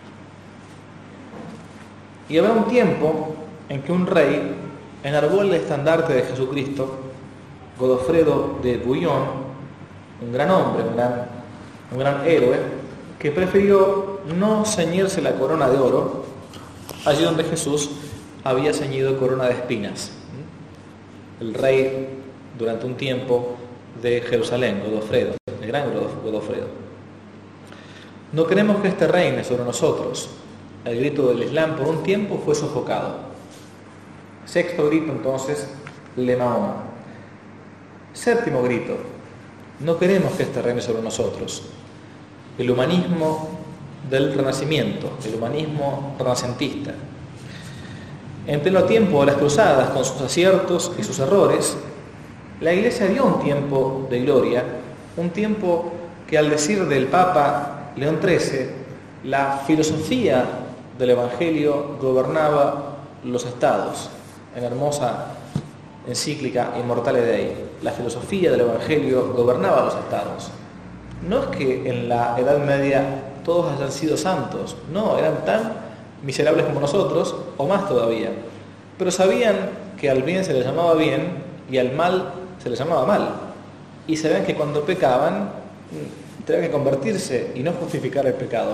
Y habrá un tiempo en que un rey enarbola el estandarte de Jesucristo, Godofredo de Bouillon, un gran hombre, un gran, un gran héroe, que prefirió no ceñirse la corona de oro allí donde Jesús había ceñido corona de espinas. El rey durante un tiempo de Jerusalén, Godofredo, el gran Godofredo. No queremos que este reine sobre nosotros. El grito del Islam por un tiempo fue sofocado. Sexto grito entonces, Le Mahoma. Séptimo grito, no queremos que este reine sobre nosotros. El humanismo del Renacimiento, el humanismo renacentista. En pleno tiempo de las cruzadas, con sus aciertos y sus errores, la Iglesia dio un tiempo de gloria, un tiempo que, al decir del Papa León trece, la filosofía del Evangelio gobernaba los estados. En la hermosa encíclica Immortale Dei, la filosofía del Evangelio gobernaba los estados. No es que en la Edad Media todos hayan sido santos, no, eran tan miserables como nosotros, o más todavía, pero sabían que al bien se les llamaba bien y al mal se les llamaba mal, y sabían que cuando pecaban tenían que convertirse y no justificar el pecado.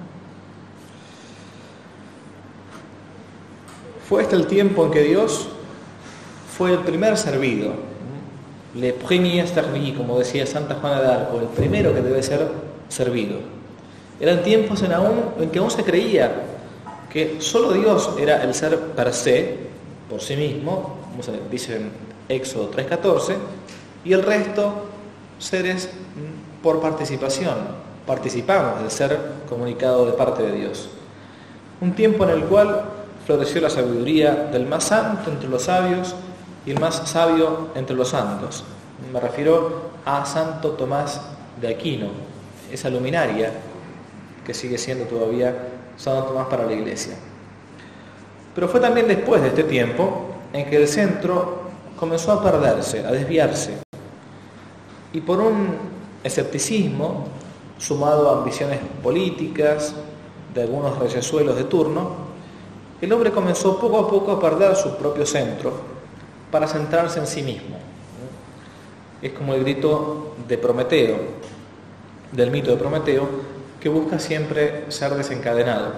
Fue este el tiempo en que Dios fue el primer servido, le premier servi, como decía Santa Juana de Arco, el primero que debe ser servido. Eran tiempos en, aún, en que aún se creía que solo Dios era el ser per se, por sí mismo, como se dice en Éxodo tres catorce, y el resto seres por participación. Participamos del ser comunicado de parte de Dios. Un tiempo en el cual floreció la sabiduría del más santo entre los sabios y el más sabio entre los santos. Me refiero a Santo Tomás de Aquino, esa luminaria que sigue siendo todavía Santo Tomás para la Iglesia. Pero fue también después de este tiempo en que el centro comenzó a perderse, a desviarse, y por un escepticismo sumado a ambiciones políticas de algunos reyesuelos de turno, el hombre comenzó poco a poco a perder su propio centro para centrarse en sí mismo. Es como el grito de Prometeo, del mito de Prometeo, que busca siempre ser desencadenado.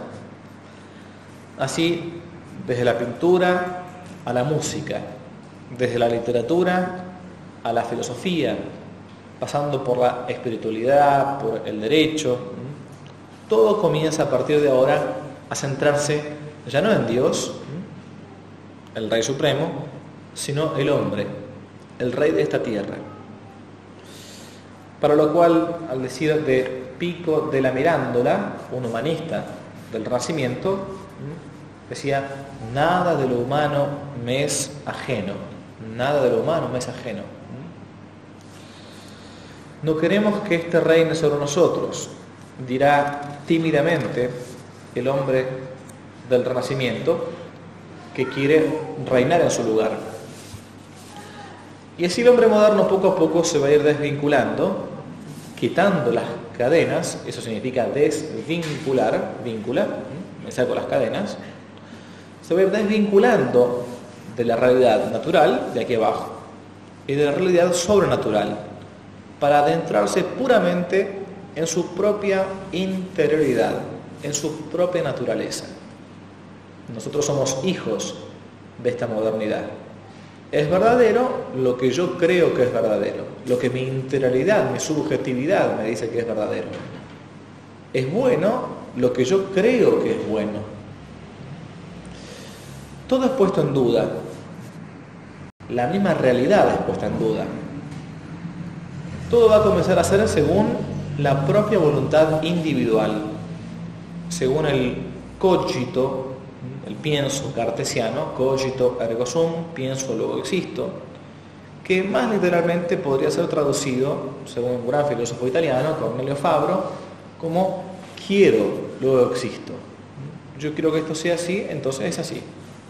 Así, desde la pintura a la música, desde la literatura a la filosofía, pasando por la espiritualidad, por el derecho, todo comienza a partir de ahora a centrarse ya no en Dios, el Rey Supremo, sino el hombre, el Rey de esta tierra. Para lo cual, al decir de Pico de la Mirandola, un humanista del Renacimiento, decía: nada de lo humano me es ajeno, nada de lo humano me es ajeno. No queremos que este reine sobre nosotros, dirá tímidamente el hombre del Renacimiento, que quiere reinar en su lugar. Y así el hombre moderno poco a poco se va a ir desvinculando, quitando las cadenas. Eso significa desvincular, vincular, me saco las cadenas. Se va a ir desvinculando de la realidad natural, de aquí abajo, y de la realidad sobrenatural, para adentrarse puramente en su propia interioridad, en su propia naturaleza. Nosotros somos hijos de esta modernidad. Es verdadero lo que yo creo que es verdadero, lo que mi interioridad, mi subjetividad me dice que es verdadero. Es bueno lo que yo creo que es bueno. Todo es puesto en duda. La misma realidad es puesta en duda. Todo va a comenzar a ser según la propia voluntad individual. según el cogito, el pienso cartesiano, cogito ergo sum, pienso luego existo, que más literalmente podría ser traducido, según un gran filósofo italiano, Cornelio Fabro, como quiero, luego existo. Yo quiero que esto sea así, entonces es así.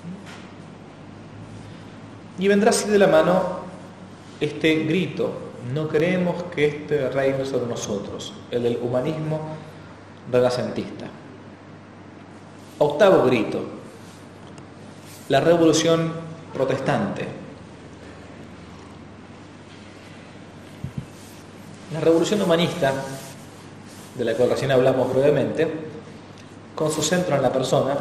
Y vendrá así de la mano este grito: no queremos que este reine sobre nosotros, el del humanismo renacentista. Octavo grito: la revolución protestante. La revolución humanista, de la cual recién hablamos brevemente, con su centro en la persona,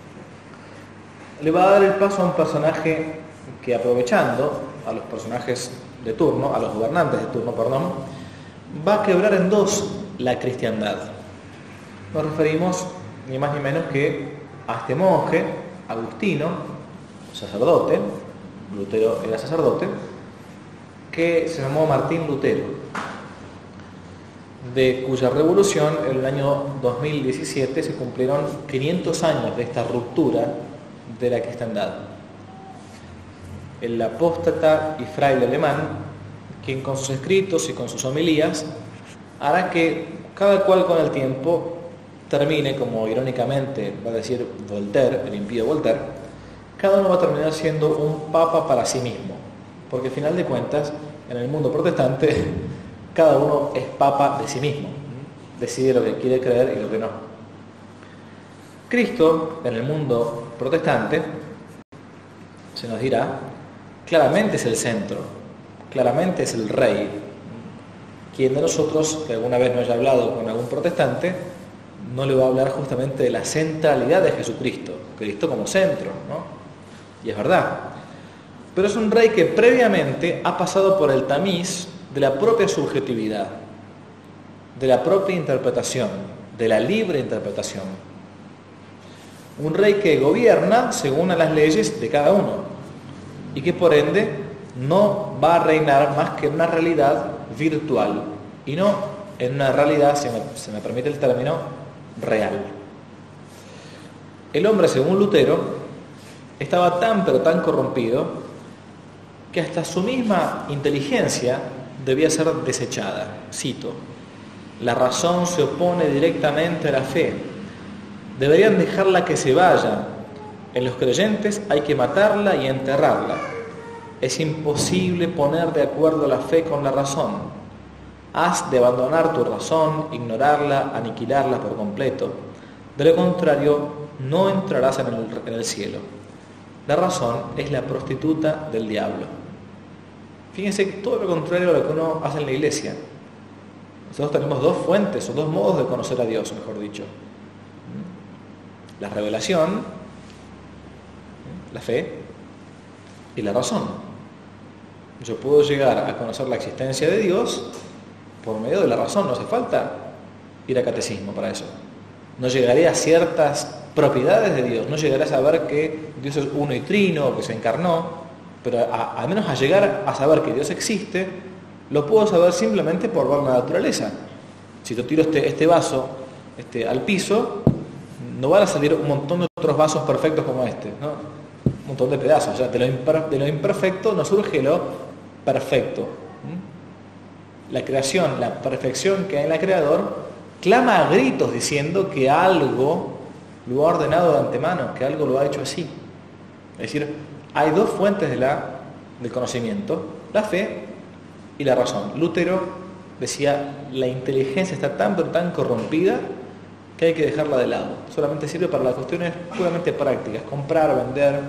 le va a dar el paso a un personaje que, aprovechando a los personajes de turno, a los gobernantes de turno, perdón, va a quebrar en dos la cristiandad. Nos referimos ni más ni menos que a este monje, Agustino, sacerdote, Lutero era sacerdote, que se llamó Martín Lutero, de cuya revolución en el año dos mil diecisiete se cumplieron quinientos años de esta ruptura de la cristiandad. El apóstata y fraile alemán, quien con sus escritos y con sus homilías hará que cada cual con el tiempo termine, como irónicamente va a decir Voltaire, el impío Voltaire, cada uno va a terminar siendo un papa para sí mismo, porque al final de cuentas, en el mundo protestante, cada uno es papa de sí mismo, decide lo que quiere creer y lo que no. Cristo, en el mundo protestante, se nos dirá, claramente es el centro, claramente es el rey. Quien de nosotros, que alguna vez no haya hablado con algún protestante, no le va a hablar justamente de la centralidad de Jesucristo, Cristo como centro, ¿no? Y es verdad. Pero es un rey que previamente ha pasado por el tamiz de la propia subjetividad, de la propia interpretación, de la libre interpretación. Un rey que gobierna según a las leyes de cada uno y que por ende no va a reinar más que en una realidad virtual y no en una realidad, si me, se me permite el término, real. El hombre, según Lutero, estaba tan pero tan corrompido que hasta su misma inteligencia debía ser desechada. Cito: la razón se opone directamente a la fe. Deberían dejarla que se vaya. En los creyentes hay que matarla y enterrarla. Es imposible poner de acuerdo la fe con la razón. Has de abandonar tu razón, ignorarla, aniquilarla por completo. De lo contrario, no entrarás en el, en el cielo. La razón es la prostituta del diablo. Fíjense que todo lo contrario a lo que uno hace en la iglesia. Nosotros tenemos dos fuentes o dos modos de conocer a Dios, mejor dicho. La revelación, la fe y la razón. Yo puedo llegar a conocer la existencia de Dios por medio de la razón, no hace falta ir a catecismo para eso. No llegaré a ciertas propiedades de Dios, no llegaré a saber que Dios es uno y trino, que se encarnó, pero al menos a llegar a saber que Dios existe, lo puedo saber simplemente por ver la naturaleza. Si yo tiro este, este vaso este, al piso, no van a salir un montón de otros vasos perfectos como este, ¿no? Un montón de pedazos. O sea, de lo, imper, de lo imperfecto no surge lo perfecto. ¿Mm? La creación, la perfección que hay en el Creador, clama a gritos diciendo que algo lo ha ordenado de antemano, que algo lo ha hecho así. Es decir, hay dos fuentes de la, del conocimiento, la fe y la razón. Lutero decía, la inteligencia está tan pero tan corrompida que hay que dejarla de lado. Solamente sirve para las cuestiones puramente prácticas, comprar, vender.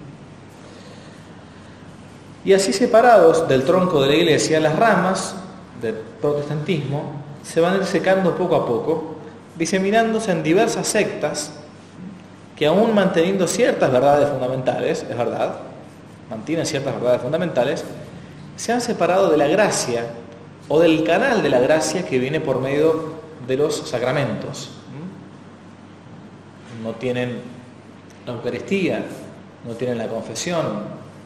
Y así, separados del tronco de la iglesia, las ramas del protestantismo se van a ir secando poco a poco, diseminándose en diversas sectas que, aún manteniendo ciertas verdades fundamentales, es verdad, mantienen ciertas verdades fundamentales, se han separado de la gracia o del canal de la gracia que viene por medio de los sacramentos. No tienen la Eucaristía, no tienen la confesión.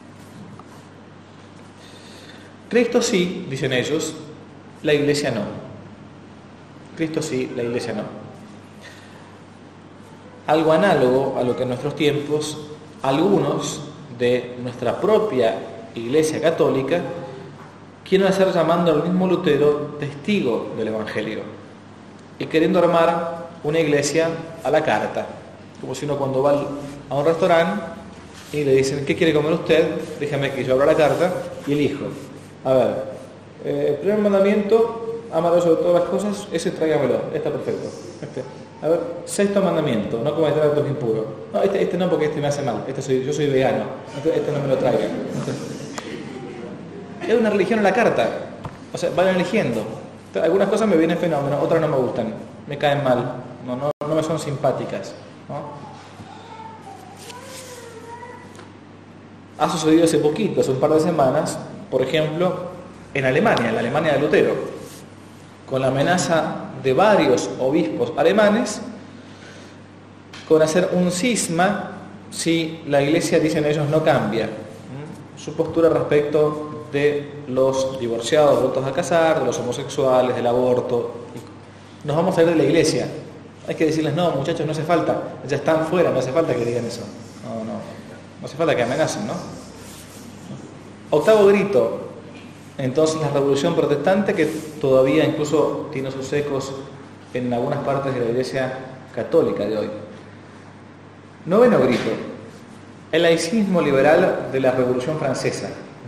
Cristo sí, dicen ellos, la iglesia no. Cristo sí, la iglesia no. algo análogo a lo que en nuestros tiempos algunos de nuestra propia Iglesia Católica quieren hacer llamando al mismo Lutero testigo del Evangelio y queriendo armar una iglesia a la carta, como si uno cuando va a un restaurante y le dicen ¿qué quiere comer usted? Déjame que yo abra la carta y elijo. A ver, eh, el primer mandamiento, ámalo sobre todas las cosas, ese tráigamelo, está perfecto. Este. A ver, sexto mandamiento, no cometer actos impuros. No, este, este no, porque este me hace mal, este soy, yo soy vegano, este, este no me lo traiga. Este. Es una religión a la carta, o sea, van eligiendo. Algunas cosas me vienen fenómenos, otras no me gustan, me caen mal, no, no, no me son simpáticas, ¿no? Ha sucedido hace poquito, hace un par de semanas, por ejemplo, en Alemania, en la Alemania de Lutero, con la amenaza de varios obispos alemanes con hacer un cisma si la Iglesia, dicen ellos, no cambia su postura respecto de los divorciados vueltos a casar, de los homosexuales, del aborto. Nos vamos a ir de la Iglesia. Hay que decirles, no, muchachos, no hace falta, ya están fuera, no hace falta que digan eso. No, no, no hace falta que amenacen, ¿no? Octavo grito. Entonces la revolución protestante, que todavía incluso tiene sus ecos en algunas partes de la Iglesia Católica de hoy. Noveno grito. El laicismo liberal de la Revolución Francesa.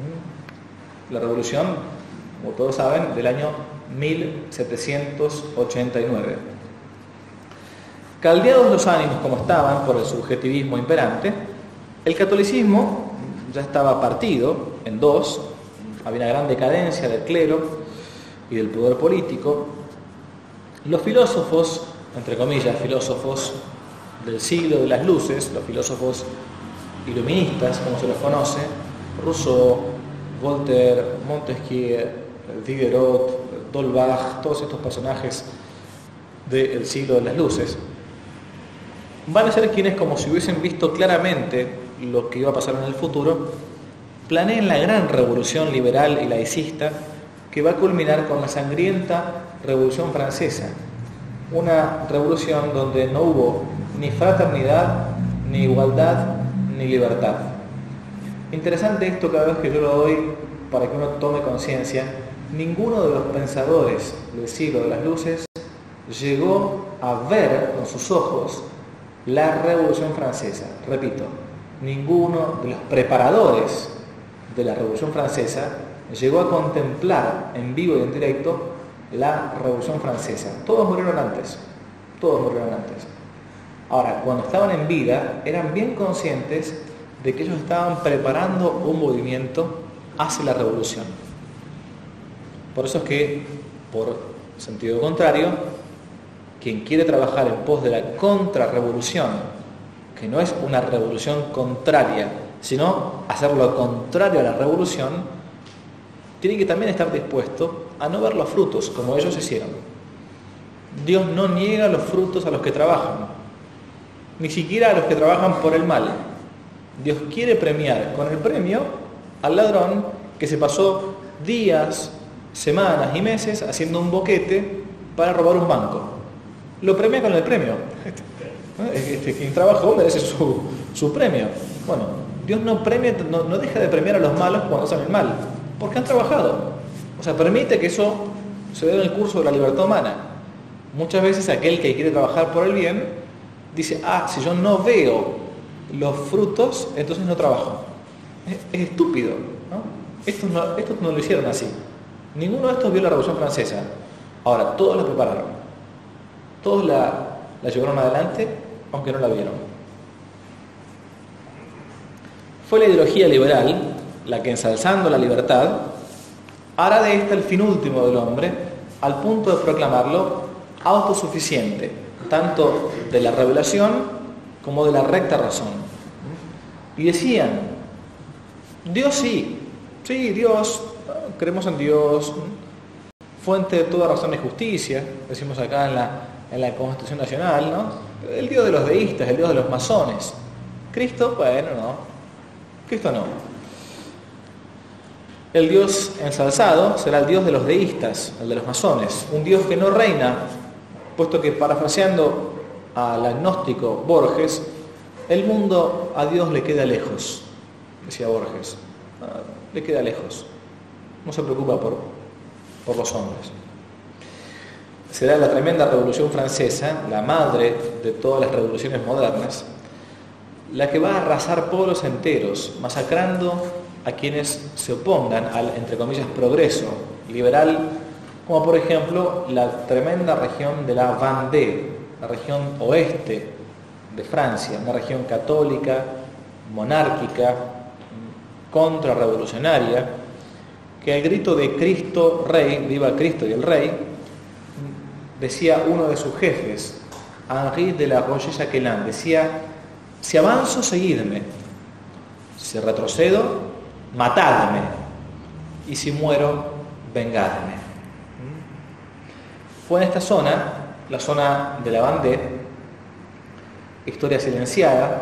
La revolución, como todos saben, del año mil setecientos ochenta y nueve. Caldeados los ánimos como estaban por el subjetivismo imperante, el catolicismo ya estaba partido en dos. Había una gran decadencia del clero y del poder político. Los filósofos, entre comillas, filósofos del siglo de las luces, los filósofos iluministas, como se los conoce, Rousseau, Voltaire, Montesquieu, Diderot, D'Holbach, todos estos personajes del siglo de las luces, van a ser quienes, como si hubiesen visto claramente lo que iba a pasar en el futuro, planeen la gran revolución liberal y laicista que va a culminar con la sangrienta Revolución Francesa. Una revolución donde no hubo ni fraternidad, ni igualdad, ni libertad. Interesante esto cada vez que yo lo doy para que uno tome conciencia. Ninguno de los pensadores del siglo de las luces llegó a ver con sus ojos la Revolución Francesa. Repito, ninguno de los preparadores de la Revolución Francesa llegó a contemplar en vivo y en directo la Revolución Francesa. Todos murieron antes, todos murieron antes. Ahora, cuando estaban en vida, eran bien conscientes de que ellos estaban preparando un movimiento hacia la revolución. Por eso es que, por sentido contrario, quien quiere trabajar en pos de la contrarrevolución, que no es una revolución contraria, sino hacer lo contrario a la revolución, tiene que también estar dispuesto a no ver los frutos como ellos hicieron. Dios no niega los frutos a los que trabajan, ni siquiera a los que trabajan por el mal. Dios quiere premiar con el premio al ladrón que se pasó días, semanas y meses haciendo un boquete para robar un banco. Lo premia con el premio. Este, quien trabajó merece su, su premio. Bueno, Dios no, premia, no, no deja de premiar a los malos cuando hacen el mal, porque han trabajado. O sea, permite que eso se dé en el curso de la libertad humana. Muchas veces aquel que quiere trabajar por el bien dice, ah, si yo no veo los frutos, entonces no trabajo. Es, es estúpido, ¿no? Estos no, estos no lo hicieron así. Ninguno de estos vio la Revolución Francesa. Ahora, todos la prepararon. Todos la, la llevaron adelante, aunque no la vieron. Fue la ideología liberal la que, ensalzando la libertad, hará de esta el fin último del hombre, al punto de proclamarlo autosuficiente, tanto de la revelación como de la recta razón. Y decían, Dios sí, sí, Dios, creemos en Dios, fuente de toda razón y justicia, decimos acá en la, en la Constitución Nacional, ¿no? El Dios de los deístas, el Dios de los masones. Cristo, bueno, no. Cristo no. El Dios ensalzado será el Dios de los deístas, el de los masones. Un Dios que no reina, puesto que, parafraseando al agnóstico Borges, el mundo a Dios le queda lejos, decía Borges, ah, le queda lejos, no se preocupa por, por los hombres. Se da la tremenda Revolución Francesa, la madre de todas las revoluciones modernas, la que va a arrasar pueblos enteros, masacrando a quienes se opongan al, entre comillas, progreso liberal, como por ejemplo la tremenda región de la Vendée, la región oeste de Francia, una región católica, monárquica, contrarrevolucionaria, que al grito de Cristo Rey, viva Cristo y el Rey, decía uno de sus jefes, Henri de la Roche-Jacquelin, decía: si avanzo, seguidme; si retrocedo, matadme; y si muero, vengadme. Fue en esta zona, la zona de la Vendée, historia silenciada,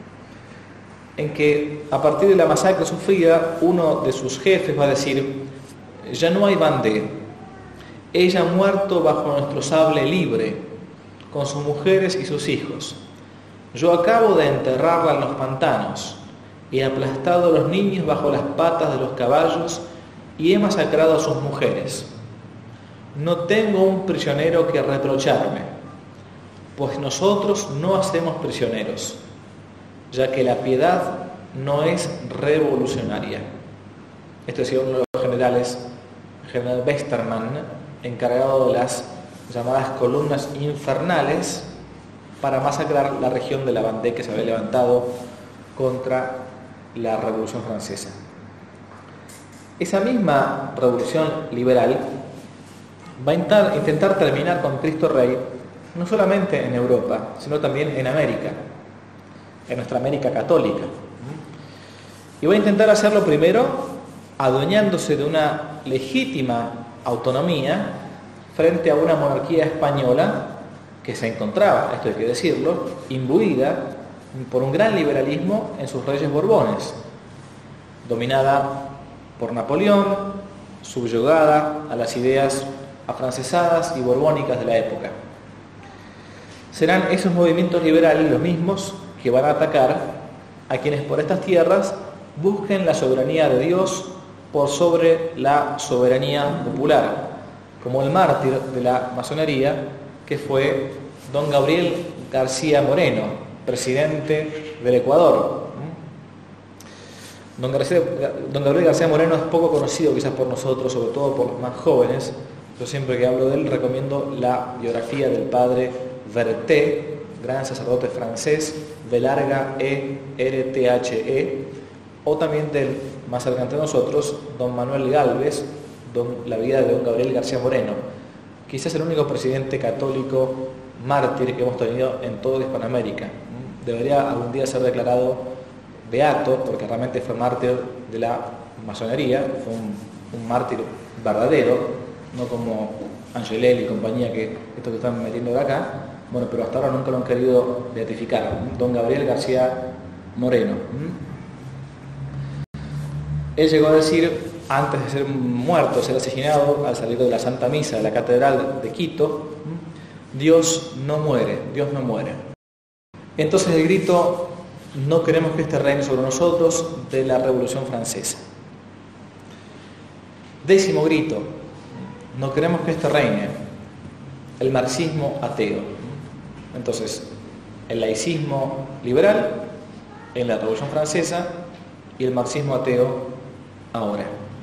en que a partir de la masacre sufrida, uno de sus jefes va a decir: ya no hay Vendée, ella ha muerto bajo nuestro sable libre, con sus mujeres y sus hijos. Yo acabo de enterrarla en los pantanos, he aplastado a los niños bajo las patas de los caballos y he masacrado a sus mujeres. No tengo un prisionero que reprocharme, pues nosotros no hacemos prisioneros, ya que la piedad no es revolucionaria. Esto decía uno de los generales, el general Westermann, encargado de las llamadas columnas infernales para masacrar la región de la Vendée que se había levantado contra la Revolución Francesa. Esa misma revolución liberal va a intentar, intentar terminar con Cristo Rey, no solamente en Europa, sino también en América, en nuestra América católica. Y va a intentar hacerlo primero adueñándose de una legítima autonomía frente a una monarquía española que se encontraba, esto hay que decirlo, imbuida por un gran liberalismo en sus reyes borbones, dominada por Napoleón, subyugada a las ideas afrancesadas y borbónicas de la época. Serán esos movimientos liberales los mismos que van a atacar a quienes por estas tierras busquen la soberanía de Dios por sobre la soberanía popular, como el mártir de la masonería que fue don Gabriel García Moreno, presidente del Ecuador. Don, García, don Gabriel García Moreno es poco conocido quizás por nosotros, sobre todo por los más jóvenes. Yo siempre que hablo de él recomiendo la biografía del padre Verté, gran sacerdote francés, B larga E R T H E, o también del más cercano de nosotros, don Manuel Gálvez, don, la vida de don Gabriel García Moreno, quizás el único presidente católico mártir que hemos tenido en toda Hispanoamérica. Debería algún día ser declarado beato, porque realmente fue mártir de la masonería, fue un, un mártir verdadero, no como Angelelli y compañía, que esto que están metiendo de acá. Bueno, pero hasta ahora nunca lo han querido beatificar. Don Gabriel García Moreno. Él llegó a decir, antes de ser muerto, ser asesinado, al salir de la Santa Misa de la Catedral de Quito: Dios no muere, Dios no muere. Entonces el grito: no queremos que este reine sobre nosotros, de la Revolución Francesa. Décimo grito: no queremos que este reine, el marxismo ateo. Entonces, el laicismo liberal en la Revolución Francesa y el marxismo ateo ahora.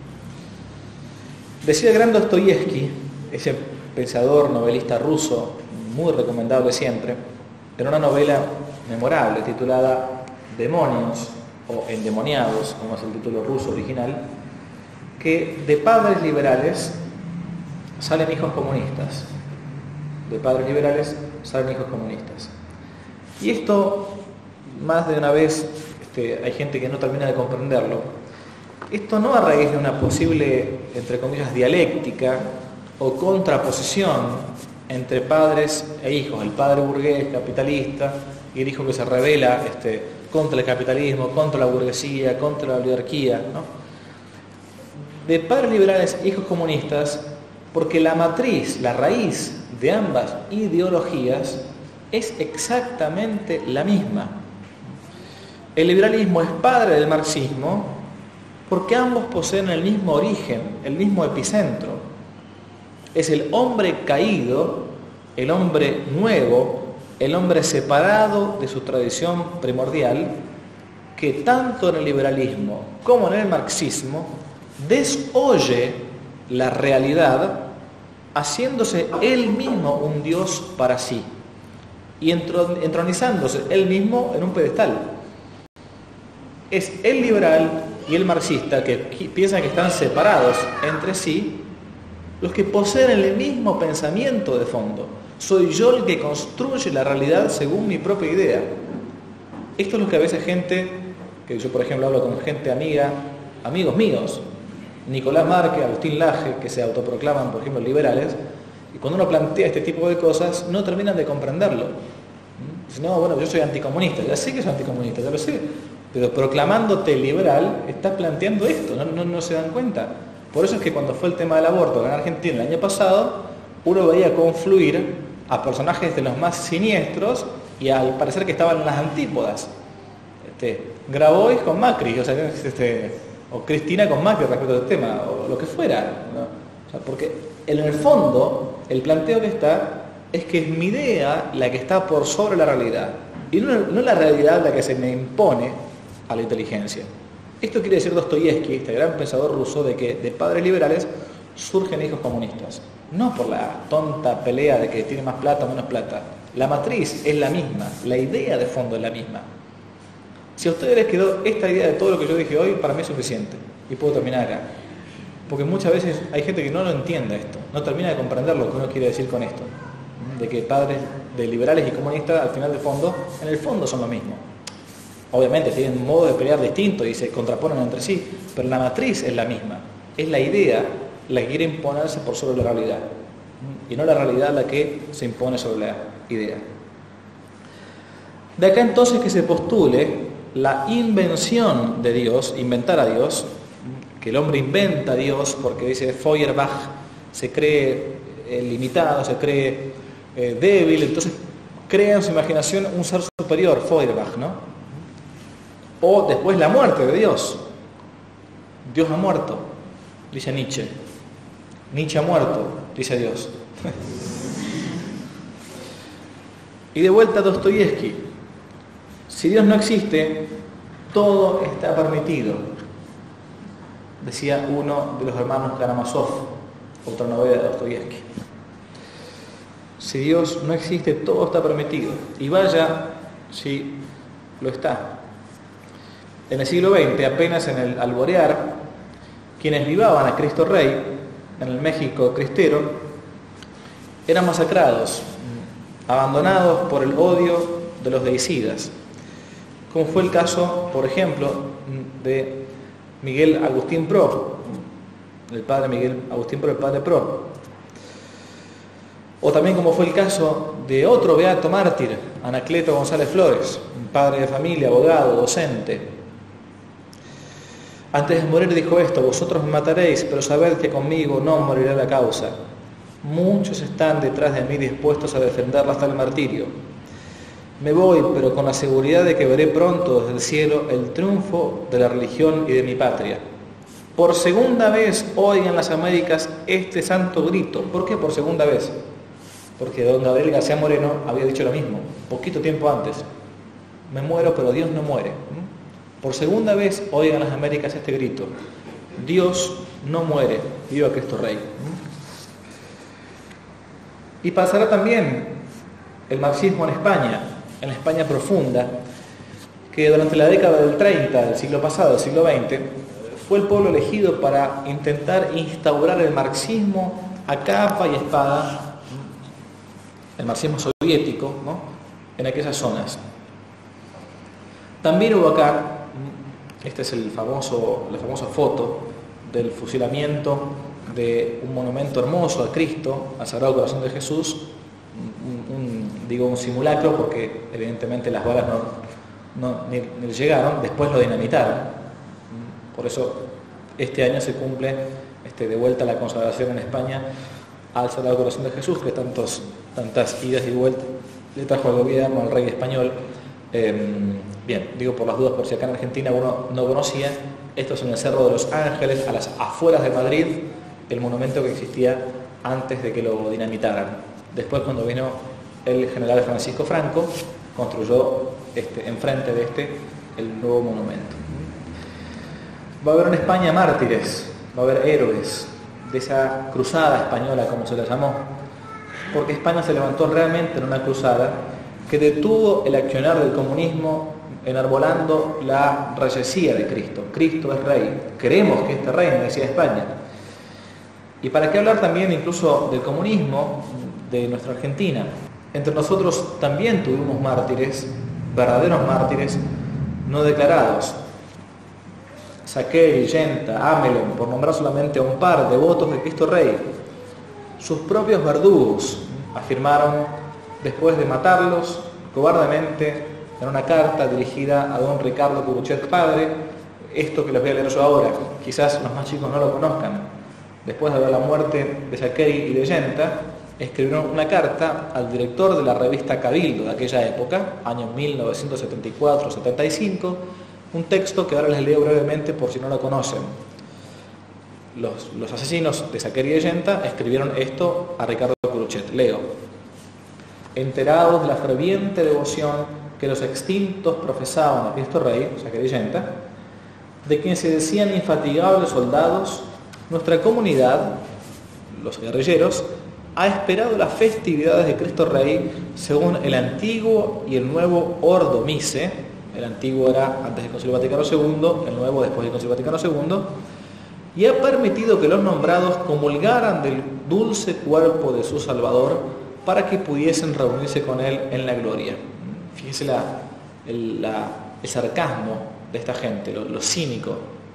Decía el gran Dostoyevsky, ese pensador, novelista ruso, muy recomendable siempre, en una novela memorable titulada Demonios o Endemoniados, como es el título ruso original, que de padres liberales salen hijos comunistas. De padres liberales salen hijos comunistas. Y esto, más de una vez, este, hay gente que no termina de comprenderlo. Esto no a raíz de una posible, entre comillas, dialéctica o contraposición entre padres e hijos, el padre burgués capitalista y el hijo que se rebela este, contra el capitalismo, contra la burguesía, contra la oligarquía, ¿no? De padres liberales e hijos comunistas, porque la matriz, la raíz de ambas ideologías es exactamente la misma. El liberalismo es padre del marxismo porque ambos poseen el mismo origen, el mismo epicentro. Es el hombre caído, el hombre nuevo, el hombre separado de su tradición primordial, que tanto en el liberalismo como en el marxismo desoye la realidad, haciéndose él mismo un Dios para sí y entronizándose él mismo en un pedestal. Es el liberal y el marxista, que piensan que están separados entre sí, los que poseen el mismo pensamiento de fondo. Soy yo el que construye la realidad según mi propia idea. Esto es lo que a veces gente, que yo por ejemplo hablo con gente amiga, amigos míos, Nicolás Márquez, Agustín Laje, que se autoproclaman por ejemplo liberales, y cuando uno plantea este tipo de cosas no terminan de comprenderlo. Dicen, no, bueno, yo soy anticomunista, ya sé que soy anticomunista, ya lo sé, pero proclamándote liberal estás planteando esto, no, no, no se dan cuenta. Por eso es que cuando fue el tema del aborto en Argentina el año pasado, uno veía confluir a personajes de los más siniestros y al parecer que estaban en las antípodas. Este, Grabois con Macri, o sea, este, o Cristina con Macri respecto al tema, o lo que fuera, ¿no? O sea, porque en el fondo el planteo que está es que es mi idea la que está por sobre la realidad y no, no la realidad la que se me impone a la inteligencia. Esto quiere decir Dostoyevsky, este gran pensador ruso, de que de padres liberales surgen hijos comunistas. No por la tonta pelea de que tiene más plata o menos plata. La matriz es la misma, la idea de fondo es la misma. Si a ustedes les quedó esta idea de todo lo que yo dije hoy, para mí es suficiente. Y puedo terminar acá. Porque muchas veces hay gente que no lo entiende esto, no termina de comprender lo que uno quiere decir con esto. De que padres de liberales y comunistas, al final de fondo, en el fondo son lo mismo. Obviamente tienen un modo de pelear distinto y se contraponen entre sí, pero la matriz es la misma. Es la idea la que quiere imponerse por sobre la realidad. Y no la realidad la que se impone sobre la idea. De acá entonces que se postule la invención de Dios, inventar a Dios, que el hombre inventa a Dios porque dice Feuerbach, se cree eh, limitado, se cree eh, débil, entonces crea en su imaginación un ser superior, Feuerbach, ¿no? O después la muerte de Dios. Dios ha muerto, dice Nietzsche. Nietzsche ha muerto, dice Dios. Y de vuelta a Dostoyevsky. Si Dios no existe, todo está permitido, decía uno de los hermanos Karamazov, otra novela de Dostoyevsky. Si Dios no existe, todo está permitido. Y vaya si lo está. En el siglo veinte, apenas en el alborear, quienes vivaban a Cristo Rey, en el México cristero, eran masacrados, abandonados por el odio de los deicidas, como fue el caso, por ejemplo, de Miguel Agustín Pro, el padre Miguel Agustín Pro, el padre Pro, o también como fue el caso de otro beato mártir, Anacleto González Flores, un padre de familia, abogado, docente. Antes de morir dijo esto: vosotros me mataréis, pero sabed que conmigo no morirá la causa. Muchos están detrás de mí dispuestos a defenderla hasta el martirio. Me voy, pero con la seguridad de que veré pronto desde el cielo el triunfo de la religión y de mi patria. Por segunda vez oigan en las Américas este santo grito. ¿Por qué por segunda vez? Porque don Gabriel García Moreno había dicho lo mismo, poquito tiempo antes. Me muero, pero Dios no muere. Por segunda vez oigan en las Américas este grito: Dios no muere, viva Cristo Rey. Y pasará también el marxismo en España, en la España profunda, que durante la década del treinta del siglo pasado, del siglo veinte, fue el pueblo elegido para intentar instaurar el marxismo a capa y espada, el marxismo soviético, ¿no?, en aquellas zonas. También hubo acá, esta es el famoso, la famosa foto del fusilamiento de un monumento hermoso a Cristo, al Sagrado Corazón de Jesús, un, un, digo un simulacro porque evidentemente las balas no, no ni, ni llegaron, después lo dinamitaron. Por eso este año se cumple este, de vuelta la consagración en España al Sagrado Corazón de Jesús, que tantos, tantas idas y vueltas le trajo al gobierno, al rey español. Eh, bien, digo por las dudas, por si acá en Argentina uno no conocía, esto es en el Cerro de los Ángeles, a las afueras de Madrid, el monumento que existía antes de que lo dinamitaran. Después, cuando vino el general Francisco Franco, construyó este, enfrente de este el nuevo monumento. Va a haber en España mártires, va a haber héroes de esa cruzada española, como se la llamó, porque España se levantó realmente en una cruzada que detuvo el accionar del comunismo enarbolando la reyesía de Cristo. Cristo es rey, queremos que este reine, decía España. Y para qué hablar también incluso del comunismo de nuestra Argentina. Entre nosotros también tuvimos mártires, verdaderos mártires, no declarados. Saqueri, Yenta, Amelón, por nombrar solamente a un par de devotos de Cristo Rey. Sus propios verdugos afirmaron, después de matarlos cobardemente, en una carta dirigida a don Ricardo Curuchet padre, esto que les voy a leer yo ahora, quizás los más chicos no lo conozcan. Después de ver la muerte de Saqueri y de Yenta, escribieron una carta al director de la revista Cabildo de aquella época, año mil novecientos setenta y cuatro setenta y cinco, un texto que ahora les leo brevemente por si no lo conocen. Los, los asesinos de Saqueri y de Yenta escribieron esto a Ricardo Curuchet. Leo: enterados de la ferviente devoción que los extintos profesaban a Cristo Rey, Saqueri y Yenta, de quien se decían infatigables soldados, nuestra comunidad, los guerrilleros, ha esperado las festividades de Cristo Rey según el antiguo y el nuevo Ordo Mise. El antiguo era antes del Concilio Vaticano segundo, el nuevo después del Concilio Vaticano segundo, y ha permitido que los nombrados comulgaran del dulce cuerpo de su Salvador para que pudiesen reunirse con él en la gloria. Fíjense la, el, la, el sarcasmo de esta gente, lo, lo cínico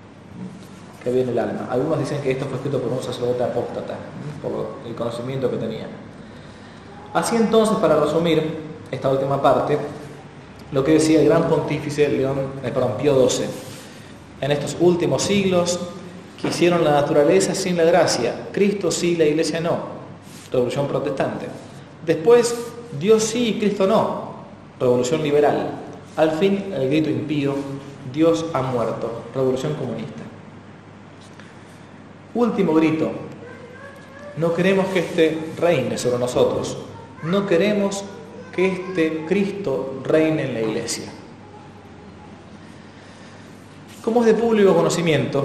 que había en el alma. Algunos dicen que esto fue escrito por un sacerdote apóstata, por el conocimiento que tenía. Así entonces, para resumir esta última parte, lo que decía el gran pontífice León, eh, perdón, Pío doce: en estos últimos siglos quisieron la naturaleza sin la gracia, Cristo sí, la Iglesia no, revolución protestante. Después, Dios sí y Cristo no, revolución liberal. Al fin, el grito impío, Dios ha muerto, revolución comunista. Último grito: no queremos que este reine sobre nosotros, no queremos que este Cristo reine en la Iglesia. Como es de público conocimiento,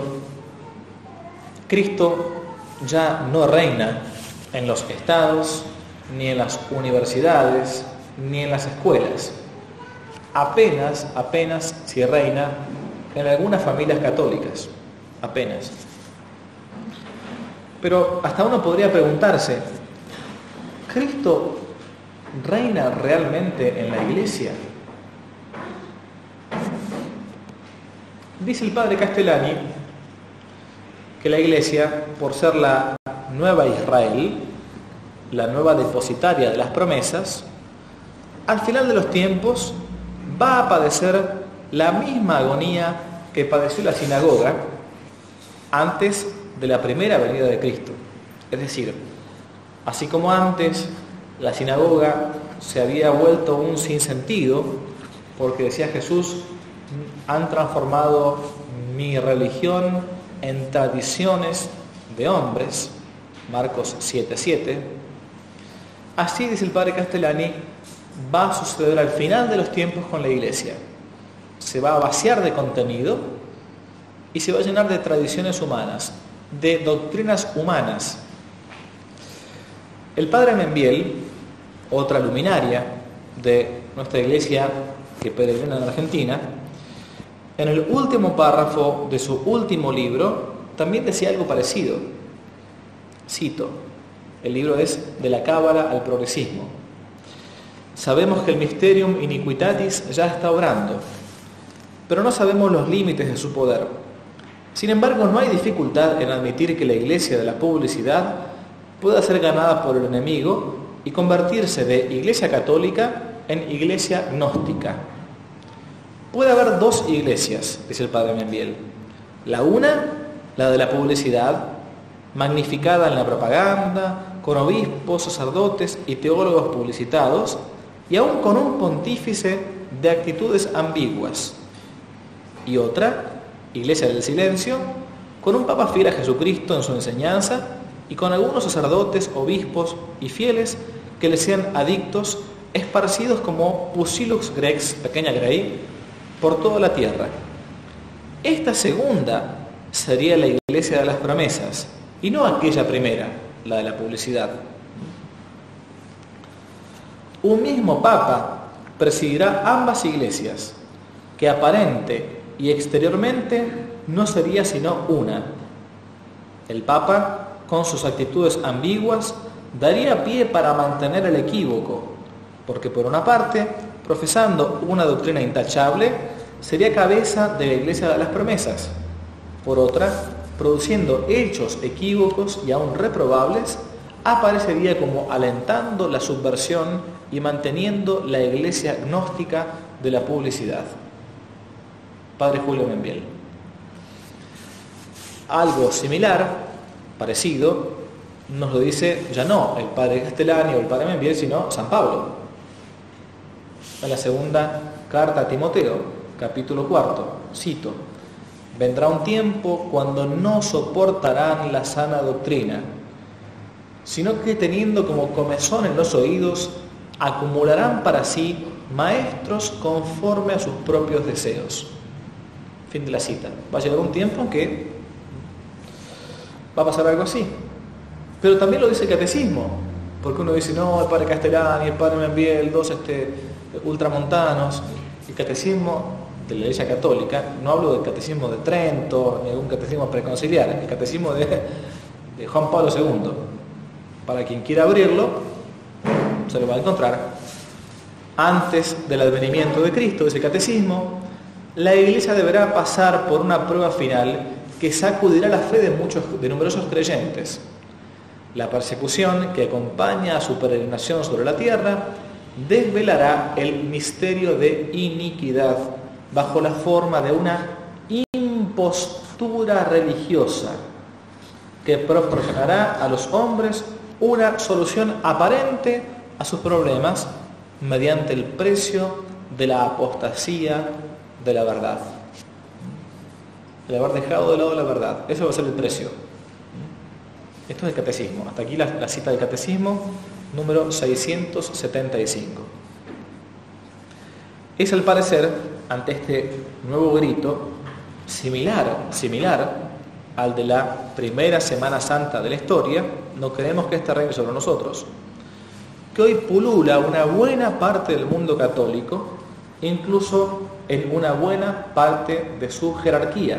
Cristo ya no reina en los estados, ni en las universidades, ni en las escuelas. Apenas, apenas si reina en algunas familias católicas. Apenas. Pero hasta uno podría preguntarse, ¿Cristo reina realmente en la Iglesia? Dice el padre Castellani que la Iglesia, por ser la nueva Israel, la nueva depositaria de las promesas, al final de los tiempos va a padecer la misma agonía que padeció la sinagoga antes de la primera venida de Cristo. Es decir, así como antes la sinagoga se había vuelto un sinsentido, porque decía Jesús, han transformado mi religión en tradiciones de hombres, Marcos siete siete, así, dice el padre Castellani, va a suceder al final de los tiempos con la Iglesia. Se va a vaciar de contenido y se va a llenar de tradiciones humanas, de doctrinas humanas. El padre Membiel, otra luminaria de nuestra Iglesia que peregrina en Argentina, en el último párrafo de su último libro también decía algo parecido. Cito, el libro es De la Cábala al Progresismo: sabemos que el Mysterium Iniquitatis ya está obrando, pero no sabemos los límites de su poder. Sin embargo, no hay dificultad en admitir que la Iglesia de la publicidad pueda ser ganada por el enemigo y convertirse de Iglesia católica en Iglesia gnóstica. Puede haber dos iglesias, dice el padre Membiel. La una, la de la publicidad, magnificada en la propaganda, con obispos, sacerdotes y teólogos publicitados, y aún con un pontífice de actitudes ambiguas. Y otra, Iglesia del Silencio, con un papa fiel a Jesucristo en su enseñanza y con algunos sacerdotes, obispos y fieles que le sean adictos, esparcidos como Pusilux grex, pequeña grey, por toda la tierra. Esta segunda sería la Iglesia de las promesas, y no aquella primera, la de la publicidad. Un mismo Papa presidirá ambas iglesias, que aparente y exteriormente no sería sino una. El Papa, con sus actitudes ambiguas, daría pie para mantener el equívoco, porque por una parte, profesando una doctrina intachable, sería cabeza de la Iglesia de las promesas. Por otra, produciendo hechos equívocos y aún reprobables, aparecería como alentando la subversión y manteniendo la iglesia gnóstica de la publicidad. Padre Julio Membiel. Algo similar, parecido, nos lo dice ya no el Padre Castellani o el Padre Membiel, sino San Pablo. En la segunda carta a Timoteo, capítulo cuarto, cito: vendrá un tiempo cuando no soportarán la sana doctrina, sino que teniendo como comezón en los oídos, acumularán para sí maestros conforme a sus propios deseos. Fin de la cita. Va a llegar un tiempo en que va a pasar algo así. Pero también lo dice el catecismo, porque uno dice, no, el Padre Castellani, el Padre Membiel, dos este, ultramontanos. El catecismo de la Iglesia Católica, no hablo del catecismo de Trento, ni algún catecismo preconciliar, el catecismo de, de Juan Pablo segundo. Para quien quiera abrirlo, se lo va a encontrar. Antes del advenimiento de Cristo, ese catecismo, la Iglesia deberá pasar por una prueba final que sacudirá la fe de muchos, de numerosos creyentes. La persecución que acompaña a su peregrinación sobre la tierra desvelará el misterio de iniquidad bajo la forma de una impostura religiosa que proporcionará a los hombres una solución aparente a sus problemas mediante el precio de la apostasía de la verdad. El haber dejado de lado la verdad. Eso va a ser el precio. Esto es el catecismo. Hasta aquí la, la cita del catecismo número seiscientos setenta y cinco. Es al parecer, ante este nuevo grito, similar, similar al de la primera Semana Santa de la historia, no queremos que este reine sobre nosotros, que hoy pulula una buena parte del mundo católico, incluso en una buena parte de su jerarquía.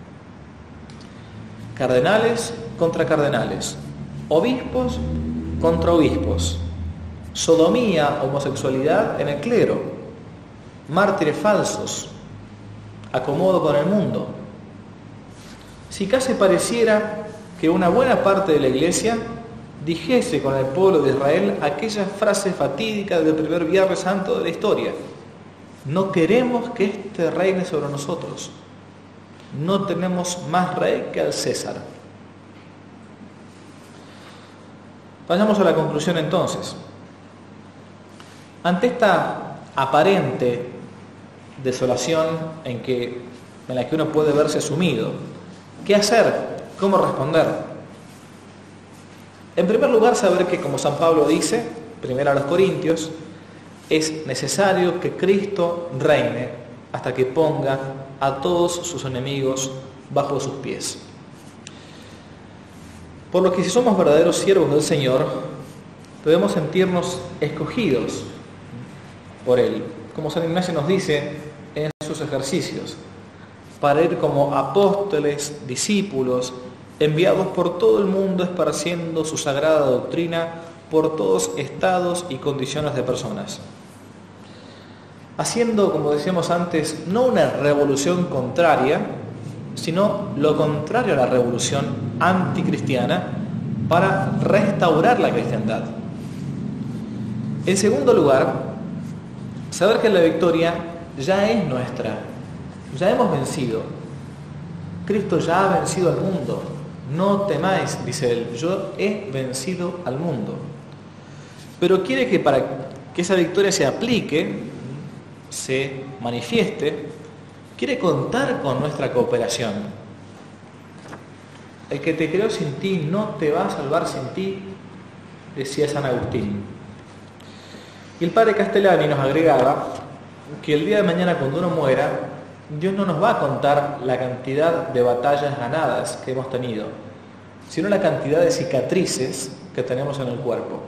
Cardenales contra cardenales, obispos contra obispos, sodomía, homosexualidad en el clero, mártires falsos, acomodo con el mundo. Si casi pareciera que una buena parte de la Iglesia dijese con el pueblo de Israel aquella frase fatídica del primer Viernes Santo de la historia: no queremos que este reine sobre nosotros, no tenemos más rey que al César. Vayamos a la conclusión entonces. Ante esta aparente desolación en, que, en la que uno puede verse sumido, ¿qué hacer? ¿Cómo responder? En primer lugar, saber que, como San Pablo dice, primero a los Corintios, es necesario que Cristo reine hasta que ponga a todos sus enemigos bajo sus pies. Por lo que si somos verdaderos siervos del Señor, debemos sentirnos escogidos por Él, como San Ignacio nos dice en sus ejercicios, para ir como apóstoles, discípulos, enviados por todo el mundo esparciendo su sagrada doctrina por todos estados y condiciones de personas. Haciendo, como decíamos antes, no una revolución contraria, sino lo contrario a la revolución anticristiana para restaurar la cristiandad. En segundo lugar, saber que la victoria ya es nuestra, ya hemos vencido. Cristo ya ha vencido al mundo. No temáis, dice él, yo he vencido al mundo. Pero quiere que para que esa victoria se aplique, se manifieste, quiere contar con nuestra cooperación. El que te creó sin ti no te va a salvar sin ti, decía San Agustín. Y el padre Castellani nos agregaba que el día de mañana, cuando uno muera, Dios no nos va a contar la cantidad de batallas ganadas que hemos tenido, sino la cantidad de cicatrices que tenemos en el cuerpo.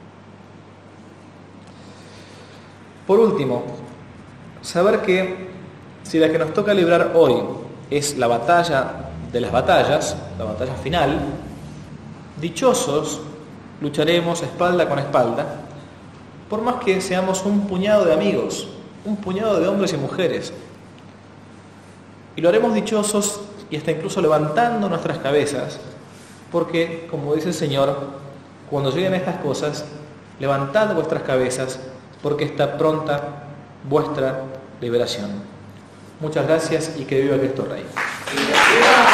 Por último, saber que si la que nos toca librar hoy es la batalla de las batallas, la batalla final, dichosos lucharemos espalda con espalda, por más que seamos un puñado de amigos, un puñado de hombres y mujeres. Y lo haremos dichosos y hasta incluso levantando nuestras cabezas, porque, como dice el Señor, cuando lleguen estas cosas, levantad vuestras cabezas, porque está pronta vuestra liberación. Muchas gracias y que viva Cristo Rey.